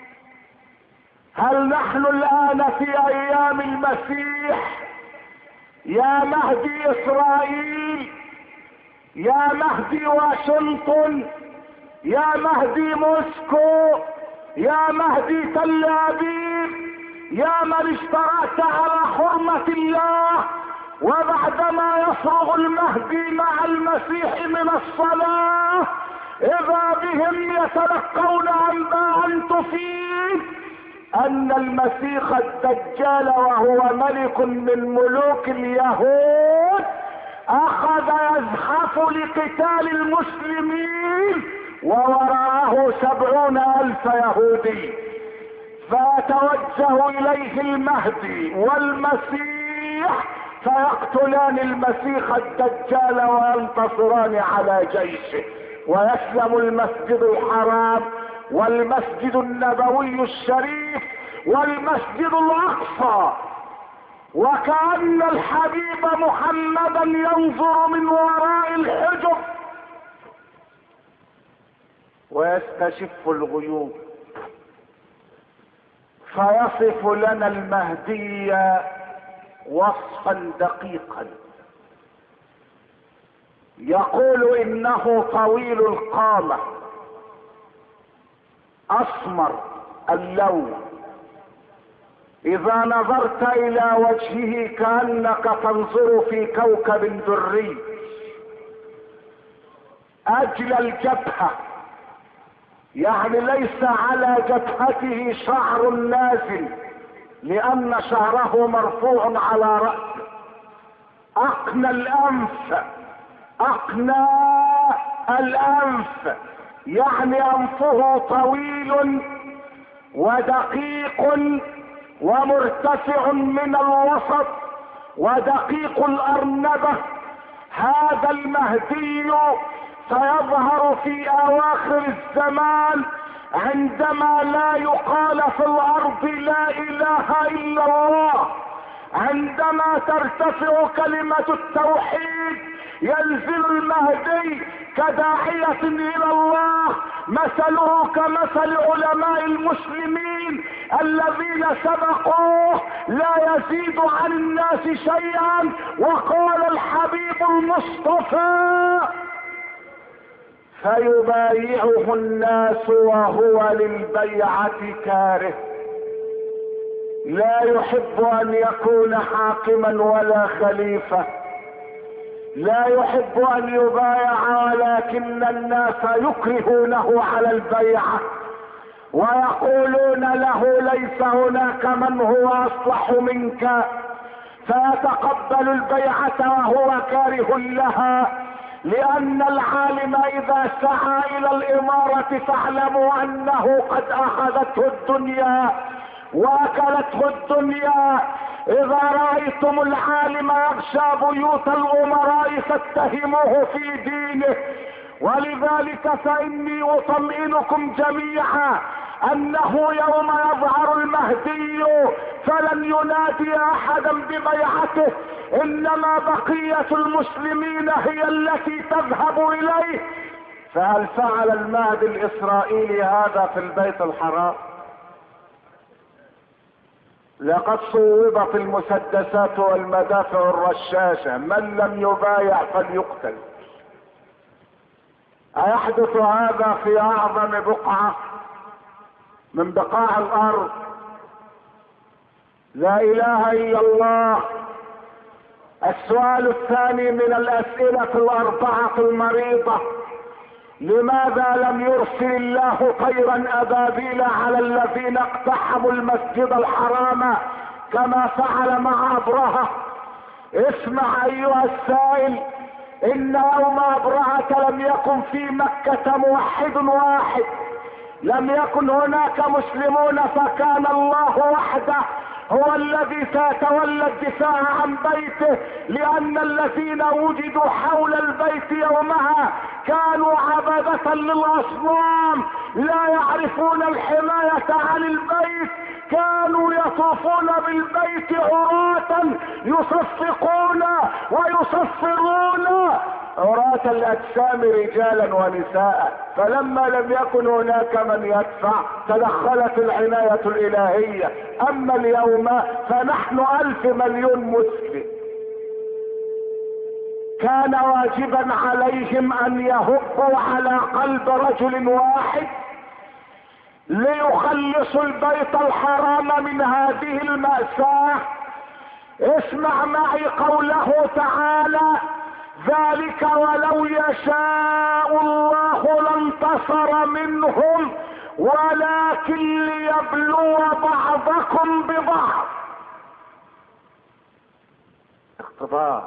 هل نحن الآن في أيام المسيح؟ يا مهدي إسرائيل، يا مهدي واشنطن، يا مهدي موسكو، يا مهدي تل أبيب، يا من اشترأت على حرمة الله، وبعدما يفرغ المهدي مع المسيح من الصلاة إذا بهم يتلقون أنباء تفيد أن المسيح الدجال وهو ملك من ملوك اليهود أخذ يزحف لقتال المسلمين، ووراءه 70,000 يهودي. فيتوجه إليه المهدي والمسيح فيقتلان المسيح الدجال وينتصران على جيشه، ويسلم المسجد الحرام والمسجد النبوي الشريف والمسجد الأقصى، وكأن الحبيب محمدا ينظر من وراء الحجب ويستشف الغيوب. فيصف لنا المهدي وصفا دقيقا، يقول: إنه طويل القامة، أسمر اللون، إذا نظرت إلى وجهه كأنك تنظر في كوكب دري، أجل الجبهة، يعني ليس على جبهته شعر نازل لأن شعره مرفوع على رأسه، أقنى الأنف، أقناه الانف، يعني انفه طويل ودقيق ومرتفع من الوسط ودقيق الارنبة. هذا المهدي سيظهر في اواخر الزمان عندما لا يقال في الارض لا اله الا الله، عندما ترتفع كلمة التوحيد ينزل المهدي كداعية الى الله، مثله كمثل علماء المسلمين الذين سبقوه لا يزيد عن الناس شيئا. وقال الحبيب المصطفى: فيبايعه الناس وهو للبيعة كاره، لا يحب ان يكون حاكما ولا خليفة، لا يحب ان يبايع، ولكن الناس يكرهونه على البيعة ويقولون له ليس هناك من هو اصلح منك، فيتقبل البيعة وهو كاره لها. لان العالم اذا سعى الى الامارة فاعلموا انه قد اخذته الدنيا واكلته الدنيا. اذا رأيتم العالم يغشى بيوت الامراء فاتهموه في دينه. ولذلك فاني اطمئنكم جميعا انه يوم يظهر المهدي فلن ينادي احدا ببيعته، انما بقية المسلمين هي التي تذهب اليه. فهل فعل المهدي الاسرائيلي هذا في البيت الحرام؟ لقد صوبت المسدسات والمدافع الرشاشة، من لم يبايع فليقتل. ايحدث هذا في اعظم بقعة من بقاع الارض؟ لا اله الا الله. السؤال الثاني من الاسئلة الاربعة المريضة: لماذا لم يرسل الله طيرا ابابيل على الذين اقتحموا المسجد الحرام كما فعل مع ابرهة؟ اسمع ايها السائل، ان يوم ابرهة لم يكن في مكة موحد واحد، لم يكن هناك مسلمون، فكان الله وحده هو الذي سيتولى الدفاع عن بيته، لان الذين وجدوا حول البيت يومها كانوا عبدة للاصنام لا يعرفون الحماية عن البيت، كانوا يطوفون بالبيت عراة يصفقون ويصفرون عراة الاجسام رجالا ونساء. فلما لم يكن هناك من يدفع تدخلت العناية الالهية. اما اليوم فنحن 1,000 مليون مسلم، كان واجبا عليهم ان يهبوا على قلب رجل واحد ليخلصوا البيت الحرام من هذه المأساة. اسمع معي قوله تعالى: ذلك ولو يشاء الله لانتصر منهم ولكن ليبلو بعضكم ببعض. اختبار.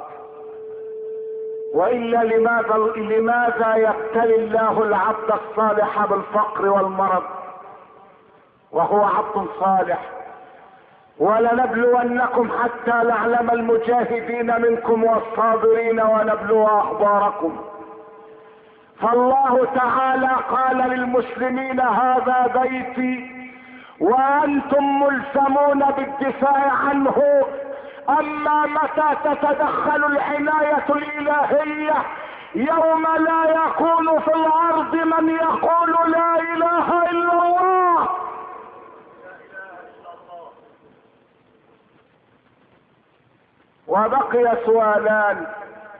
والا لماذا يبتلي الله العبد الصالح بالفقر والمرض وهو عبد صالح؟ ولنبلونكم حتى نعلم المجاهدين منكم والصابرين ونبلو اخباركم. فالله تعالى قال للمسلمين: هذا بيتي وانتم ملزمون بالدفاع عنه. اما متى تتدخل العناية الالهية؟ يوم لا يكون في الارض من يقول لا اله الا الله. وبقي سؤالان،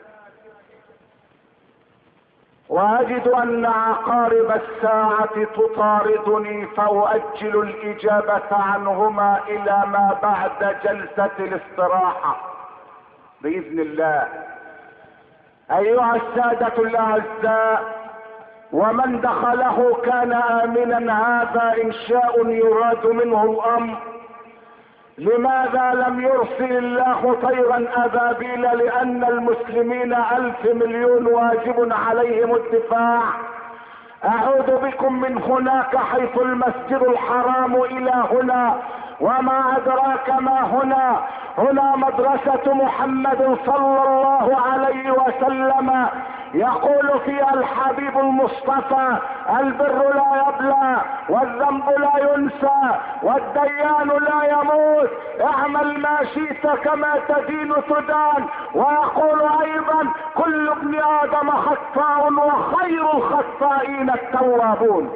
واجد ان عقارب الساعة تطاردني فاؤجل الاجابة عنهما الى ما بعد جلسة الاستراحة باذن الله. ايها السادة الاعزاء، ومن دخله كان امنا، هذا انشاء يراد منه الامر. لماذا لم يرسل الله طيرا ابابيل؟ لان المسلمين 1,000,000,000 واجب عليهم الدفاع. اعود بكم من هناك حيث المسجد الحرام الى هنا، وما ادراك ما هنا. هنا مدرسة محمد صلى الله عليه وسلم، يقول فيها الحبيب المصطفى: البر لا يبلى، والذنب لا ينسى، والديان لا يموت، اعمل ما شئت كما تدين تدان. ويقول ايضا: كل ابن ادم خطاء، وخير الخطائين التوابون.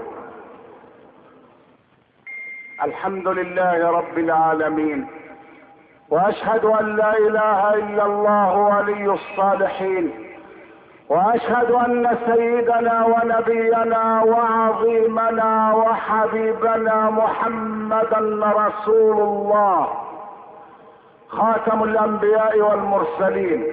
الحمد لله رب العالمين، واشهد ان لا اله الا الله ولي الصالحين، واشهد ان سيدنا ونبينا وعظيمنا وحبيبنا محمدا رسول الله، خاتم الانبياء والمرسلين.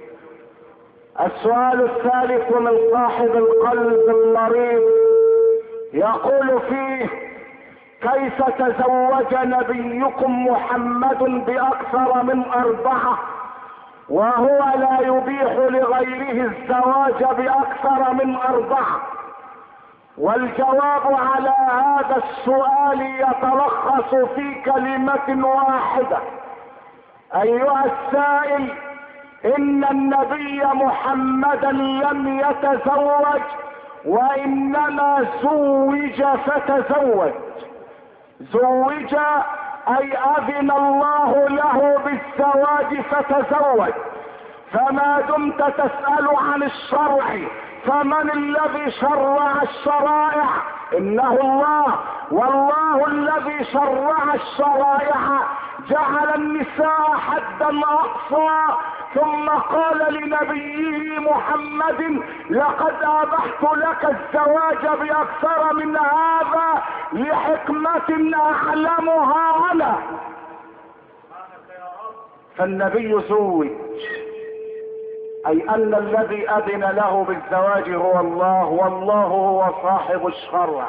السؤال الثالث من صاحب القلب المريض يقول فيه: كيف تزوج نبيكم محمد باكثر من 4 وهو لا يبيح لغيره الزواج باكثر من 4؟ والجواب على هذا السؤال يتلخص في كلمة واحدة: ايها السائل، ان النبي محمدا لم يتزوج، وانما زوج فتزوج. زوج اي اذن الله له بالزواج فتزوج. فما دمت تسأل عن الشرع، فمن الذي شرع الشرائع؟ انه الله. والله الذي شرع الشرائع جعل النساء حدا اقصى، ثم قال لنبيه محمد: لقد ابحت لك الزواج باكثر من هذا لحكمة اعلمها انا. فالنبي زوج، اي ان الذي اذن له بالزواج هو الله، والله هو صاحب الشرع.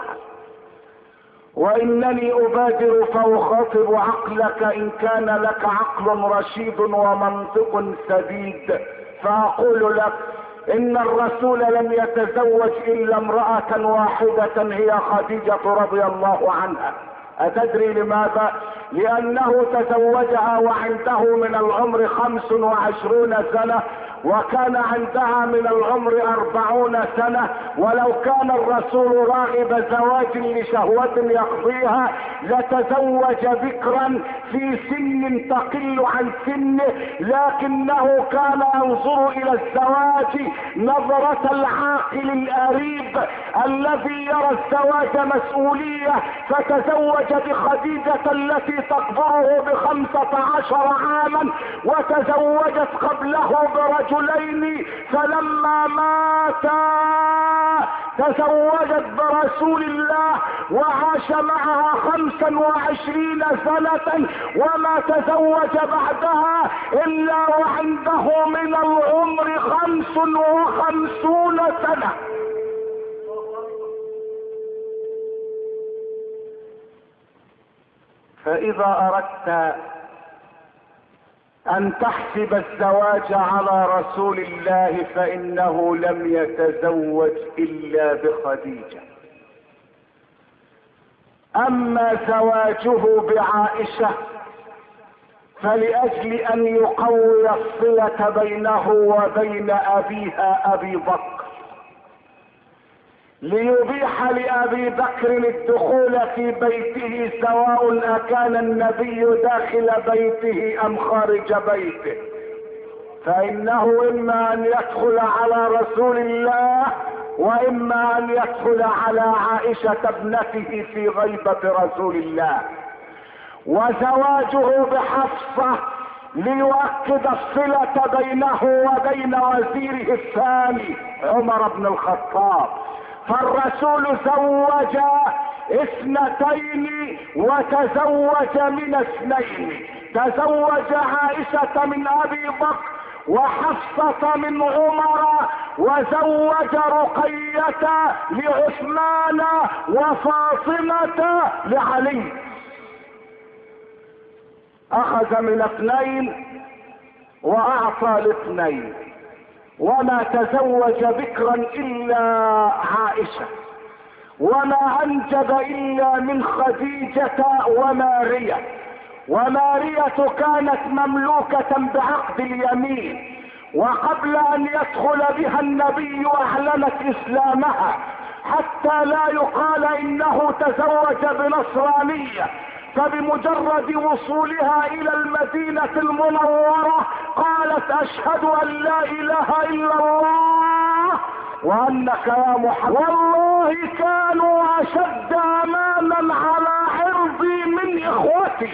وانني ابادر فاخاطب عقلك ان كان لك عقل رشيد ومنطق سديد، فاقول لك: ان الرسول لم يتزوج الا امرأة واحدة، هي خديجة رضي الله عنها. اتدري لماذا؟ لانه تزوجها وعنده من العمر 25 سنة، وكان عندها من العمر 40 سنة. ولو كان الرسول راغب زواج لشهوة يقضيها لتزوج بكرا في سن تقل عن سنه، لكنه كان ينظر الى الزواج نظرة العاقل الاريب الذي يرى الزواج مسؤولية، فتزوج بخديجة التي تكبره ب15 عاما، وتزوجت قبله برجلين، فلما ماتا تزوجت برسول الله وعاش معها 25 سنة، وما تزوج بعدها الا وعنده من العمر 55 سنة. فاذا اردت ان تحسب الزواج على رسول الله فانه لم يتزوج الا بخديجة. اما زواجه بعائشة فلأجل ان يقوي الصلة بينه وبين ابيها ابي بكر، ليبيح لابي بكر الدخول في بيته سواء اكان النبي داخل بيته ام خارج بيته، فانه اما ان يدخل على رسول الله واما ان يدخل على عائشة ابنته في غيبة رسول الله. وزواجه بحفصة ليؤكد الصلة بينه وبين وزيره الثاني عمر بن الخطاب. فالرسول زوج 2 وتزوج من 2، تزوج عائشة من ابي بكر وحفصة من عمر، وزوج رقية لعثمان وفاطمة لعلي. اخذ من 2 واعطى ل2، وما تزوج بكرا الا عائشة، وما انجب الا من خديجة ومارية، ومارية كانت مملوكة بعقد اليمين، وقبل ان يدخل بها النبي اعلنت اسلامها حتى لا يقال انه تزوج بنصرانية. فبمجرد وصولها الى المدينة المنورة قالت اشهد ان لا اله الا الله وانك يا محمد. والله كانوا اشد امانا على عرضي من اخوتي.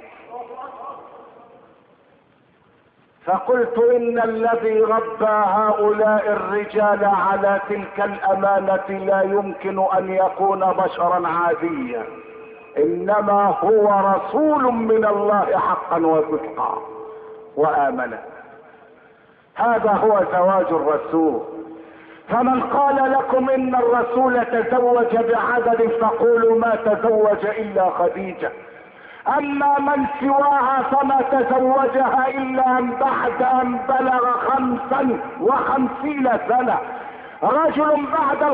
فقلت ان الذي ربى هؤلاء الرجال على تلك الامانة لا يمكن ان يكون بشرا عاديا، انما هو رسول من الله حقا وصدقا وامنا. هذا هو زواج الرسول. فمن قال لكم ان الرسول تزوج بعدد فقولوا ما تزوج الا خديجة، اما من سواها فما تزوجها الا بعد ان بلغ 55 سنة. رجل بعد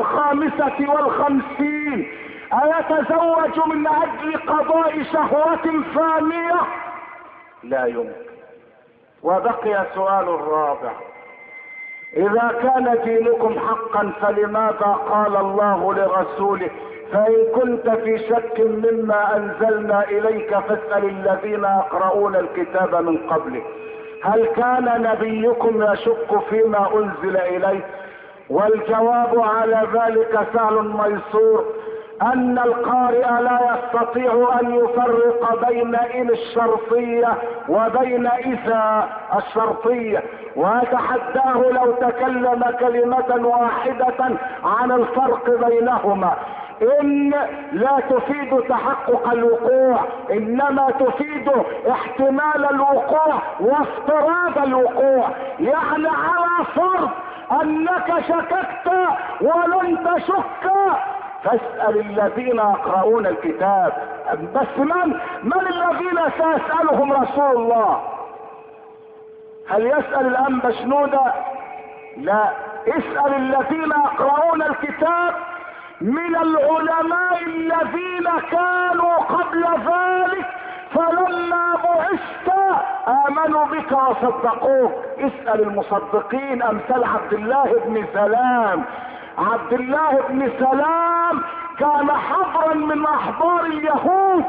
55 ايتزوج من اجل قضاء شهوة فانية؟ لا يمكن. وبقي سؤال الرابع: اذا كان دينكم حقا فلماذا قال الله لرسوله فان كنت في شك مما انزلنا اليك فاسأل الذين يقرؤون الكتاب من قبلك؟ هل كان نبيكم يشك فيما انزل اليه؟ والجواب على ذلك سهل ميسور، ان القارئ لا يستطيع ان يفرق بين ان الشرطية وبين اذا الشرطية، واتحداه لو تكلم كلمة واحدة عن الفرق بينهما. ان لا تفيد تحقق الوقوع، انما تفيد احتمال الوقوع وافتراض الوقوع. يعني على فرض انك شككت ولن تشك فاسأل الذين يقرؤون الكتاب. بس من الذين سيسألهم رسول الله؟ هل يسأل الأنبا شنودة؟ لا، اسأل الذين يقرؤون الكتاب من العلماء الذين كانوا قبل ذلك فلما بعثت آمنوا بك وصدقوك. اسأل المصدقين امثال عبد الله بن سلام. عبد الله بن سلام كان حبرا من احبار اليهود،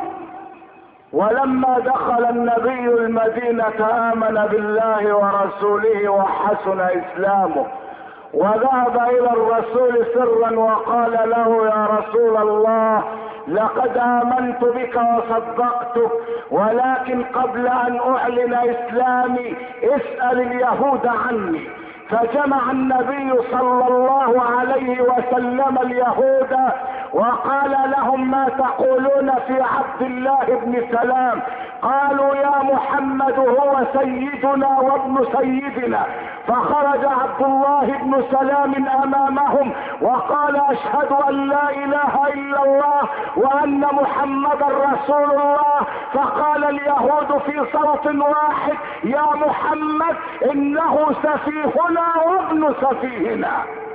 ولما دخل النبي المدينة آمن بالله ورسوله وحسن اسلامه، وذهب الى الرسول سرا وقال له: يا رسول الله، لقد آمنت بك وصدقتك، ولكن قبل ان اعلن اسلامي اسأل اليهود عني. فجمع النبي صلى الله عليه وسلم اليهود وقال لهم: ما تقولون في عبد الله بن سلام؟ قالوا: يا محمد هو سيدنا وابن سيدنا. فخرج عبد الله بن سلام امامهم وقال: اشهد ان لا اله الا الله وان محمدا رسول الله. فقال اليهود في صوت واحد: يا محمد انه سفيهنا وابن سفيهنا.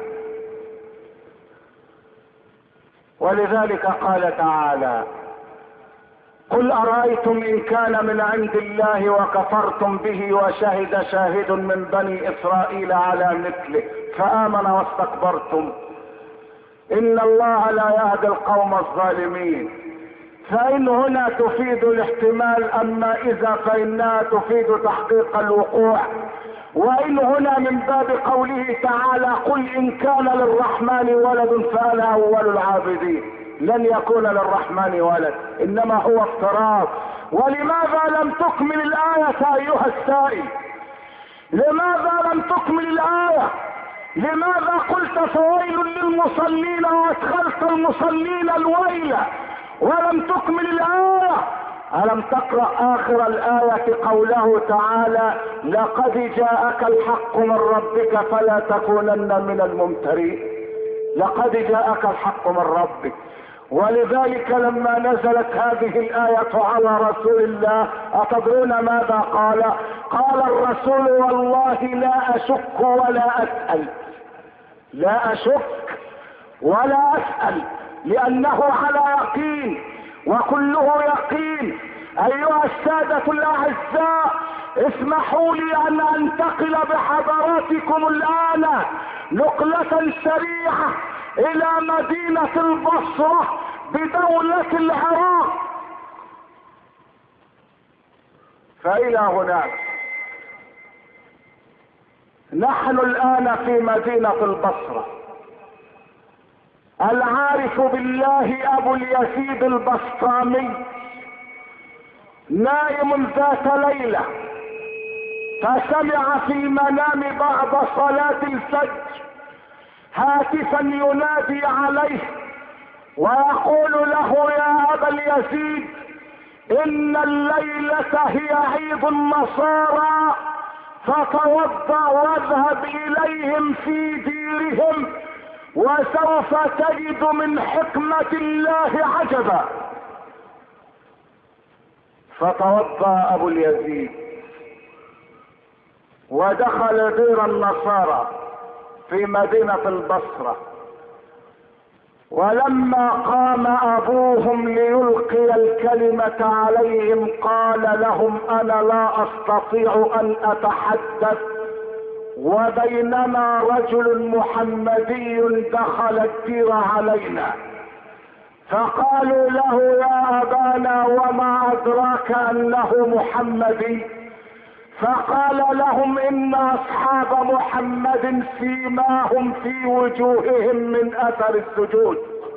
ولذلك قال تعالى: قل أرأيتم إن كان من عند الله وكفرتم به وشهد شاهد من بني إسرائيل على مثله فآمن واستكبرتم إن الله لا يهدي القوم الظالمين. فإن هنا تفيد الاحتمال، أما إذا فإنها تفيد تحقيق الوقوع. وإن هنا من باب قوله تعالى: قل إن كان للرحمن ولد فأنا أول العابدين. لن يكون للرحمن ولد، انما هو افتراض. ولماذا لم تكمل الآية ايها السائل؟ لماذا لم تكمل الآية؟ لماذا قلت فويل للمصلين وادخلت المصلين الويل ولم تكمل الآية؟ ألم تقرأ آخر الآية قوله تعالى: لقد جاءك الحق من ربك فلا تكونن من الممترين. لقد جاءك الحق من ربك. ولذلك لما نزلت هذه الآية على رسول الله أتدرون ماذا قال؟ قال الرسول: والله لا أشك ولا أسأل. لا أشك ولا أسأل، لأنه على يقين وكله يقين. أيها السادة الأعزاء، اسمحوا لي أن أنتقل بحضراتكم الآن نقلة سريعة إلى مدينة البصرة بدولة العراق. فإلى هناك نحن الآن في مدينة البصرة. العارف بالله أبو اليزيد البسطامي نائم ذات ليلة، فسمع في المنام بعد صلاة الفجر هاتفا ينادي عليه ويقول له: يا أبا اليزيد، إن الليلة هي عيد النصارى، فتوضأ واذهب إليهم في ديرهم وسوف تجد من حكمة الله عجبا. فتوضأ أبو اليزيد ودخل دير النصارى في مدينة البصرة، ولما قام أبوهم ليلقي الكلمة عليهم قال لهم: أنا لا أستطيع أن أتحدث وبيننا رجل محمدي دخل الدير علينا. فقالوا له: يا أبانا وما أدراك أنه محمدي؟ فقال لهم: إن أصحاب محمد فيما هم في وجوههم من أثر السجود.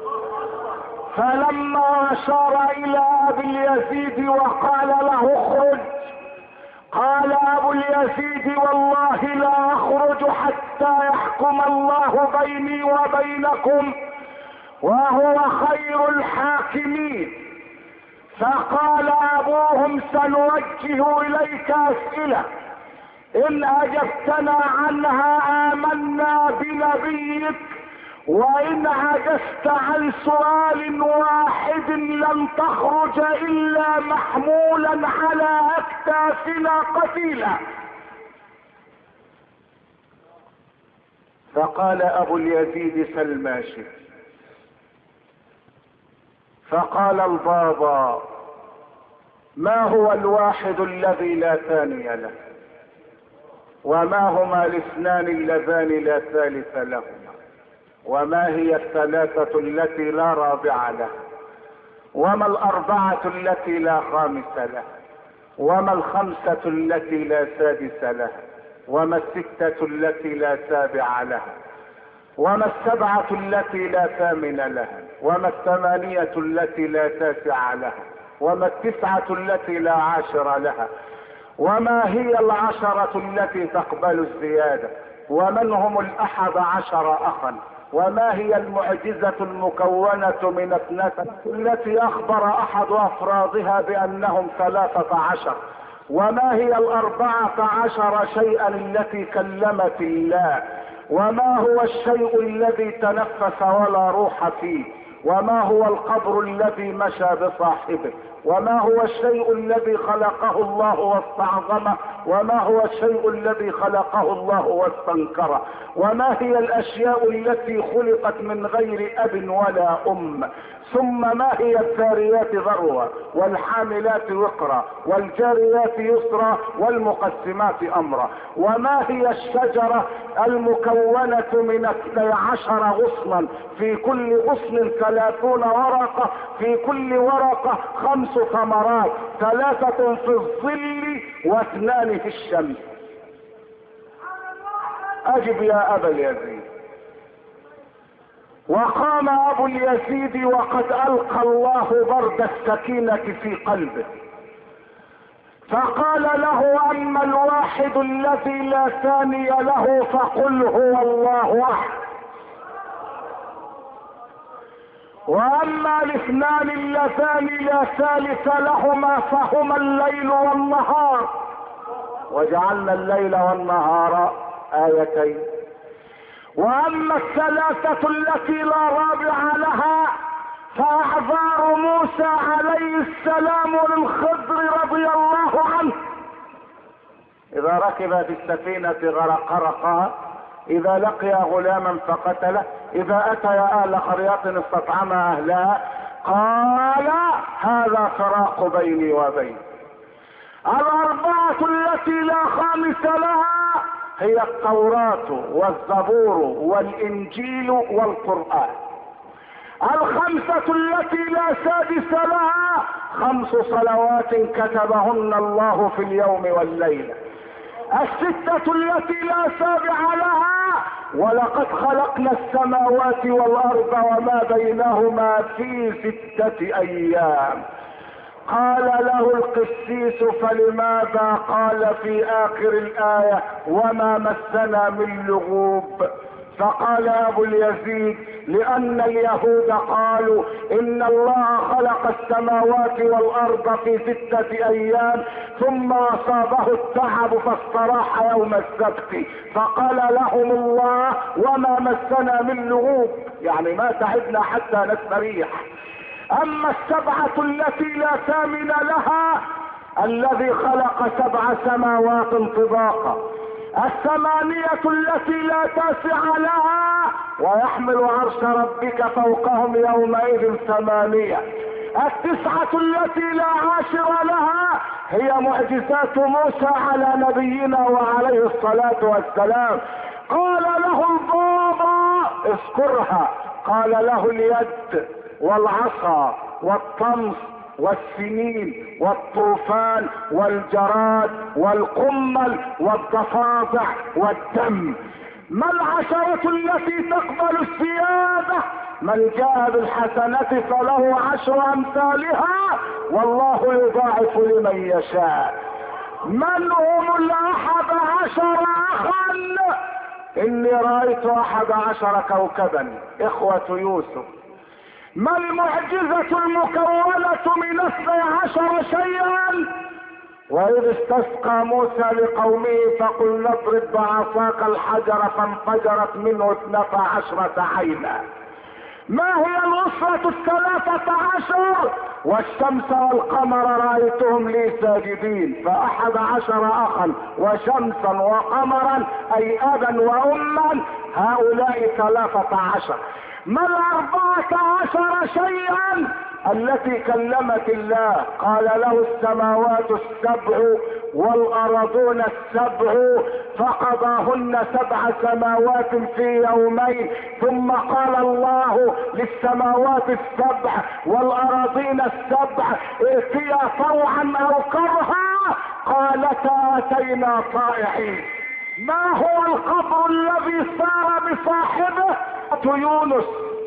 فلما أشار إلى أبي اليزيد وقال له: اخرج، قال أبو اليزيد: والله لا أخرج حتى يحكم الله بيني وبينكم وهو خير الحاكمين. فقال أبوهم: سنوجه إليك أسئلة، إن أجبتنا عنها آمنا بنبيك، وإن عجزت عن سؤال واحد لن تخرج إلا محمولا على أكتافنا قتيلا. فقال أبو اليزيد: سل ما شئت. فقال البابا: ما هو الواحد الذي لا ثاني له؟ وما هما الاثنان اللذان لا ثالث لهما؟ وما هي الثلاثة التي لا رابع لها؟ وما الأربعة التي لا خامس لها؟ وما الخمسة التي لا سادس لها؟ وما الستة التي لا سابع لها؟ وما السبعة التي لا ثامن لها؟ وما الثمانية التي لا تاسع لها؟ وما التسعة التي لا عاشر لها؟ وما هي العشرة التي تقبل الزيادة؟ ومن هم ال11 أخا؟ وما هي المعجزة المكونة من 12 التي أخبر أحد أفرادها بأنهم 13؟ وما هي 14 شيئا التي كلمت الله؟ وما هو الشيء الذي تنفس ولا روح فيه؟ وما هو القبر الذي مشى بصاحبه؟ وما هو الشيء الذي خلقه الله واستعظمه؟ وما هو الشيء الذي خلقه الله واستنكره؟ وما هي الاشياء التي خلقت من غير اب ولا ام؟ ثم ما هي الذاريات ذروة والحاملات وقرا والجاريات يسرا والمقسمات امرا؟ وما هي الشجرة المكونة من 12 غصنا، في كل غصن 30 ورقة، في كل ورقة 5 ثمرات، 3 في الظل و2 في الشمس؟ اجب يا ابا اليزيد. وقام ابو اليزيد وقد القى الله برد السكينة في قلبه، فقال له: اما الواحد الذي لا ثاني له فقل هو الله احد، واما الاثنان اللذان لا ثالث لهما فهما الليل والنهار، وجعلنا الليل والنهار آيتين. واما الثلاثة التي لا رابع لها فاعذار موسى عليه السلام للخضر رضي الله عنه: اذا ركب في السفينة غرقها، اذا لقي غلاما فقتله، اذا اتيا اهل قرية استطعما اهلها، قال هذا فراق بيني وبين. الاربعة التي لا خامس لها هي التوراة والزبور والانجيل والقرآن. الخمسة التي لا سادس لها 5 صلوات كتبهن الله في اليوم والليلة. 6 التي لا سابع لها: ولقد خلقنا السماوات والارض وما بينهما في 6 ايام. قال له القسيس: فلماذا قال في اخر الايه وما مسنا من لغوب؟ فقال ابو اليزيد: لان اليهود قالوا ان الله خلق السماوات والارض في 6 ايام ثم اصابه التعب فاستراح يوم السبت، فقال لهم الله: وما مسنا من لغوب، يعني ما تعبنا حتى نستريح. اما 7 التي لا ثامن لها: الذي خلق 7 سماوات طباقا. 8 التي لا تاسع لها: ويحمل عرش ربك فوقهم يومئذ 8. 9 التي لا عاشر لها هي معجزات موسى على نبينا وعليه الصلاة والسلام. قال له البابا: اذكرها. قال له اليد والعصا والطمس والسنين والطوفان والجراد والقمل والضفادع والدم. ما 10 التي تقبل السيادة؟ من جاء بالحسنة فله 10 أمثالها والله يضاعف لمن يشاء. من هم 11 أخا؟ إني رأيت 11 كوكبا إخوة يوسف. ما المعجزة المكونة من 12 شيئا؟ وإذ استسقى موسى لقومه فقل اضرب بعصاك الحجر فانفجرت منه 12 عينا. ما هي الأسرة 13؟ والشمس والقمر رأيتهم لي ساجدين، ف11 أخا وشمسا وقمرا أي أبا وأما، هؤلاء 13. ما 14 شيئا التي كلمت الله؟ قال له السماوات 7 والأرضون 7 فقضاهن 7 سماوات في يومين، ثم قال الله للسماوات 7 والأراضين 7 ائتيا طوعا أو كرها قالتا أتينا طائعين. ما هو القبر الذي سار بصاحبه؟ يونس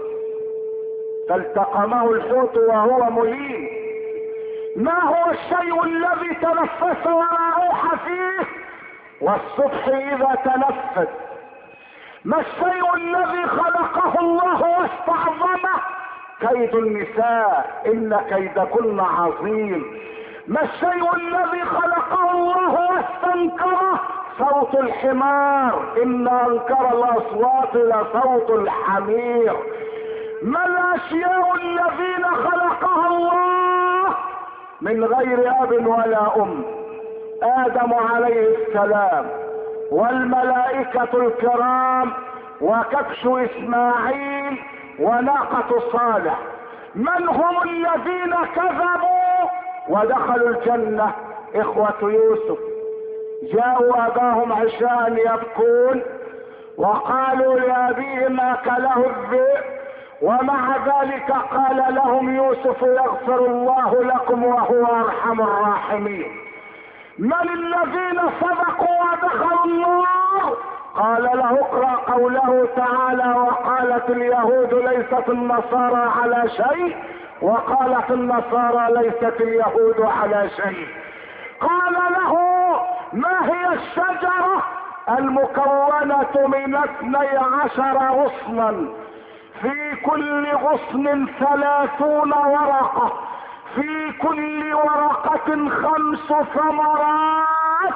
فالتقمه الحوت وهو مليم. ما هو الشيء الذي تنفس ولا روح فيه والصبح اذا تنفس؟ ما الشيء الذي خلقه الله واستعظمه؟ كيد النساء ان كيدكن عظيم. ما الشيء الذي خلقه الله واستنكره؟ صوت الحمار ان انكر الاصوات لصوت الحمير. ما الاشياء الذين خلقها الله من غير اب ولا ام؟ ادم عليه السلام والملائكة الكرام وكبش اسماعيل وناقة صالح. من هم الذين كذبوا ودخلوا الجنة؟ اخوة يوسف جاءوا اباهم عشاء يبكون وقالوا لابيهم اكله الذئب، ومع ذلك قال لهم يوسف يغفر الله لكم وهو ارحم الراحمين. من الذين صدقوا ودخلوا النار؟ قال له اقرأ قوله تعالى وقالت اليهود ليست النصارى على شيء وقالت النصارى ليست اليهود على شيء. قال له ما هي الشجرة المكونة من 12 غصنا في كل غصن 30 ورقة في كل ورقة 5 ثمرات؟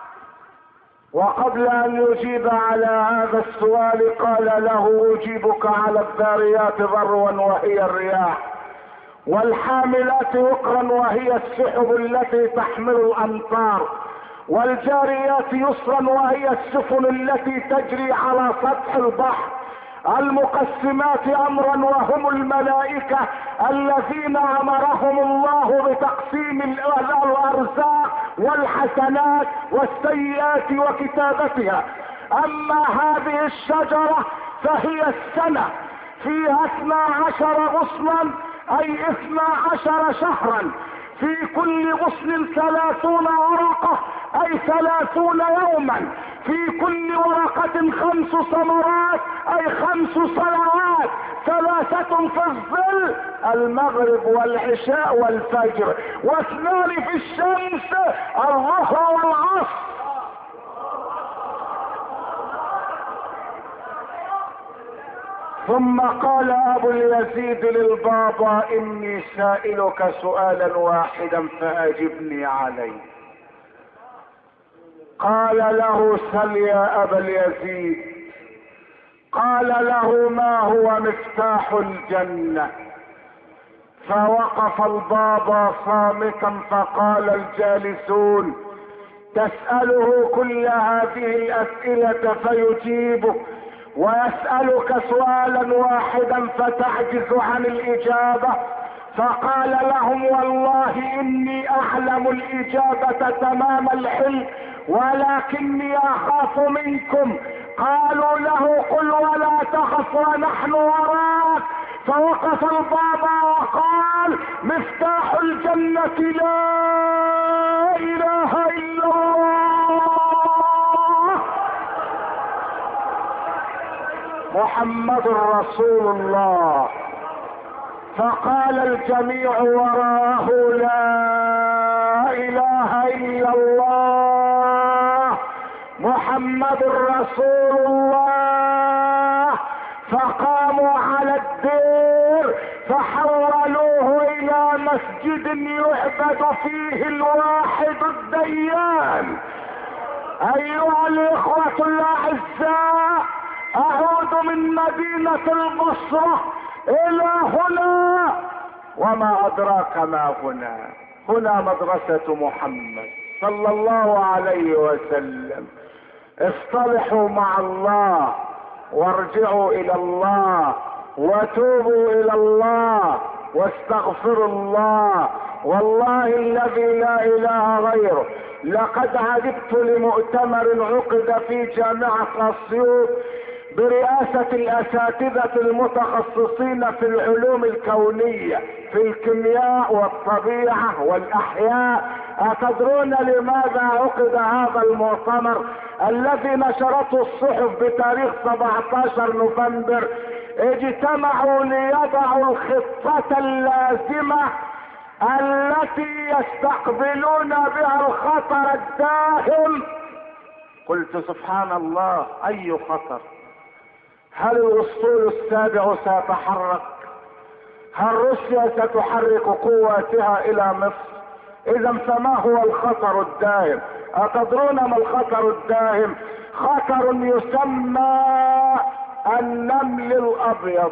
وقبل ان يجيب على هذا السؤال قال له اجيبك على الذاريات ذروا وهي الرياح والحاملات وقرا وهي السحب التي تحمل الامطار، والجاريات يسرا وهي السفن التي تجري على سطح البحر، المقسمات امرا وهم الملائكة الذين امرهم الله بتقسيم الارزاق والحسنات والسيئات وكتابتها. اما هذه الشجرة فهي السنة، فيها 12 غصنا اي 12 شهرا، في كل غصن 30 ورقة اي 30 يوما، في كل ورقة 5 ثمرات اي 5 صلوات، 3 في الظل المغرب والعشاء والفجر، و2 في الشمس الظهر والعصر. ثم قال ابو اليزيد للبابا اني سائلك سؤالا واحدا فاجبني عليه. قال له سل يا ابا اليزيد. قال له ما هو مفتاح الجنة؟ فوقف البابا صامتا فقال الجالسون تسأله كل هذه الاسئلة فيجيبك، ويسألك سؤالا واحدا فتعجز عن الاجابة. فقال لهم والله اني اعلم الاجابة تمام العلم ولكني اخاف منكم. قالوا له قل ولا تخف ونحن وراك. فوقف البابا وقال مفتاح الجنة لا اله الا الله محمد رسول الله. فقال الجميع وراءه لا اله الا الله محمد رسول الله. فقاموا على الدير فحولوه الى مسجد يعبد فيه الواحد الديان. ايها الاخوة الاعزاء، اعود من مدينة البصرة الى هنا، وما ادراك ما هنا. هنا مدرسة محمد صلى الله عليه وسلم. اصطلحوا مع الله وارجعوا الى الله وتوبوا الى الله واستغفروا الله. والله الذي لا اله غيره لقد عجبت لمؤتمر عقد في جامعة اسيوط برئاسة الاساتذة المتخصصين في العلوم الكونية في الكيمياء والطبيعة والاحياء. اتدرون لماذا عقد هذا المؤتمر الذي نشرته الصحف بتاريخ 17 نوفمبر؟ اجتمعوا ليضعوا الخطة اللازمة التي يستقبلون بها الخطر الداهم. قلت سبحان الله، اي خطر؟ هل الاسطول السابع سيتحرك؟ هل روسيا ستحرك قواتها الى مصر؟ اذا فما هو الخطر الداهم؟ اتدرون ما الخطر الداهم؟ خطر يسمى النمل الابيض.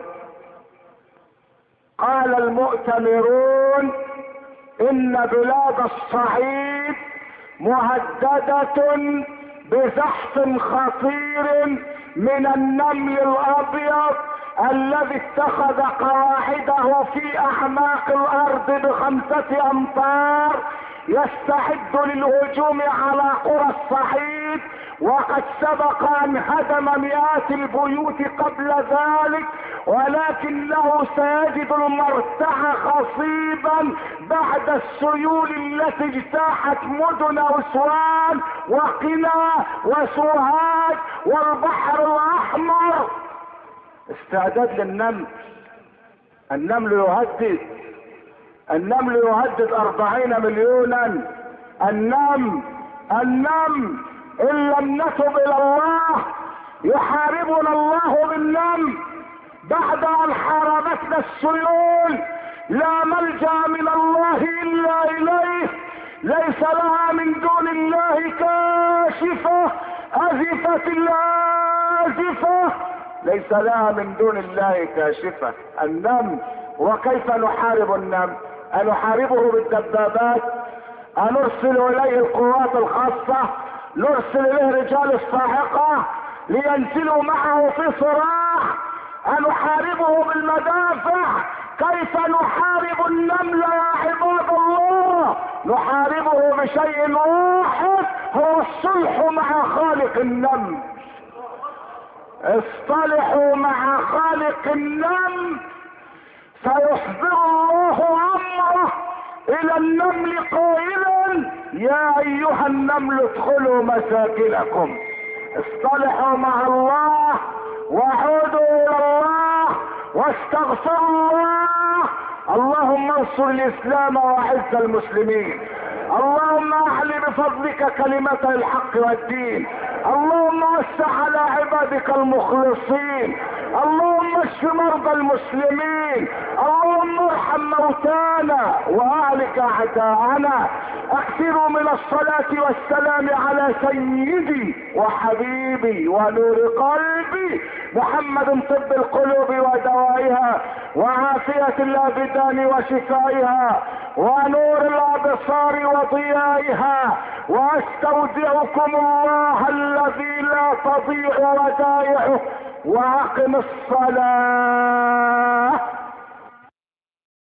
قال المؤتمرون ان بلاد الصعيد مهددة بزحف خطير من النمل الابيض الذي اتخذ قواعده في اعماق الارض ب5 امتار، يستعد للهجوم على قرى الصعيد، وقد سبق ان هدم مئات البيوت قبل ذلك، ولكنه سيجد المرتع خصيبا بعد السيول التي اجتاحت مدن اسوان وقنا وسوهاج والبحر الاحمر. استعداد للنمل. النمل يهدد، النمل يهدد 40 مليونا. النمل ان لم نتب الى الله يحاربنا الله بالنمل. بعد ان حاربتنا السيول لا ملجأ من الله الا اليه، ليس لها من دون الله كاشفة، ازفت الازفة، ليس لها من دون الله كاشفة. النمل وكيف نحارب النمل؟ أنحاربه بالدبابات؟ أنرسل إليه القوات الخاصة؟ نرسل إليه رجال الصاعقة لينزلوا معه في صراع؟ أنحاربه بالمدافع؟ كيف نحارب النمل يا عباد الله؟ نحاربه بشيء واحد، هو الصلح مع خالق النمل. اصطلحوا مع خالق النمل فيحضر الله امره الى النمل قائلا يا ايها النمل ادخلوا مساكنكم. اصطلحوا مع الله وعودوا الى الله واستغفروا الله. اللهم انصر الاسلام واعز المسلمين. اللهم اعل بفضلك كلمة الحق والدين. اللهم وسع على عبادك المخلصين. اللهم اشف مرضى المسلمين. اللهم ارحم موتانا واهلك اعداءنا. اكثروا من الصلاة والسلام على سيدي وحبيبي ونور قلبي محمد طب القلوب ودوائها وعافية الابدان وشفائها ونور الابصار وضيائها. واستودعكم الله الذي لا تضيع ودائعه. واقم الصلاة.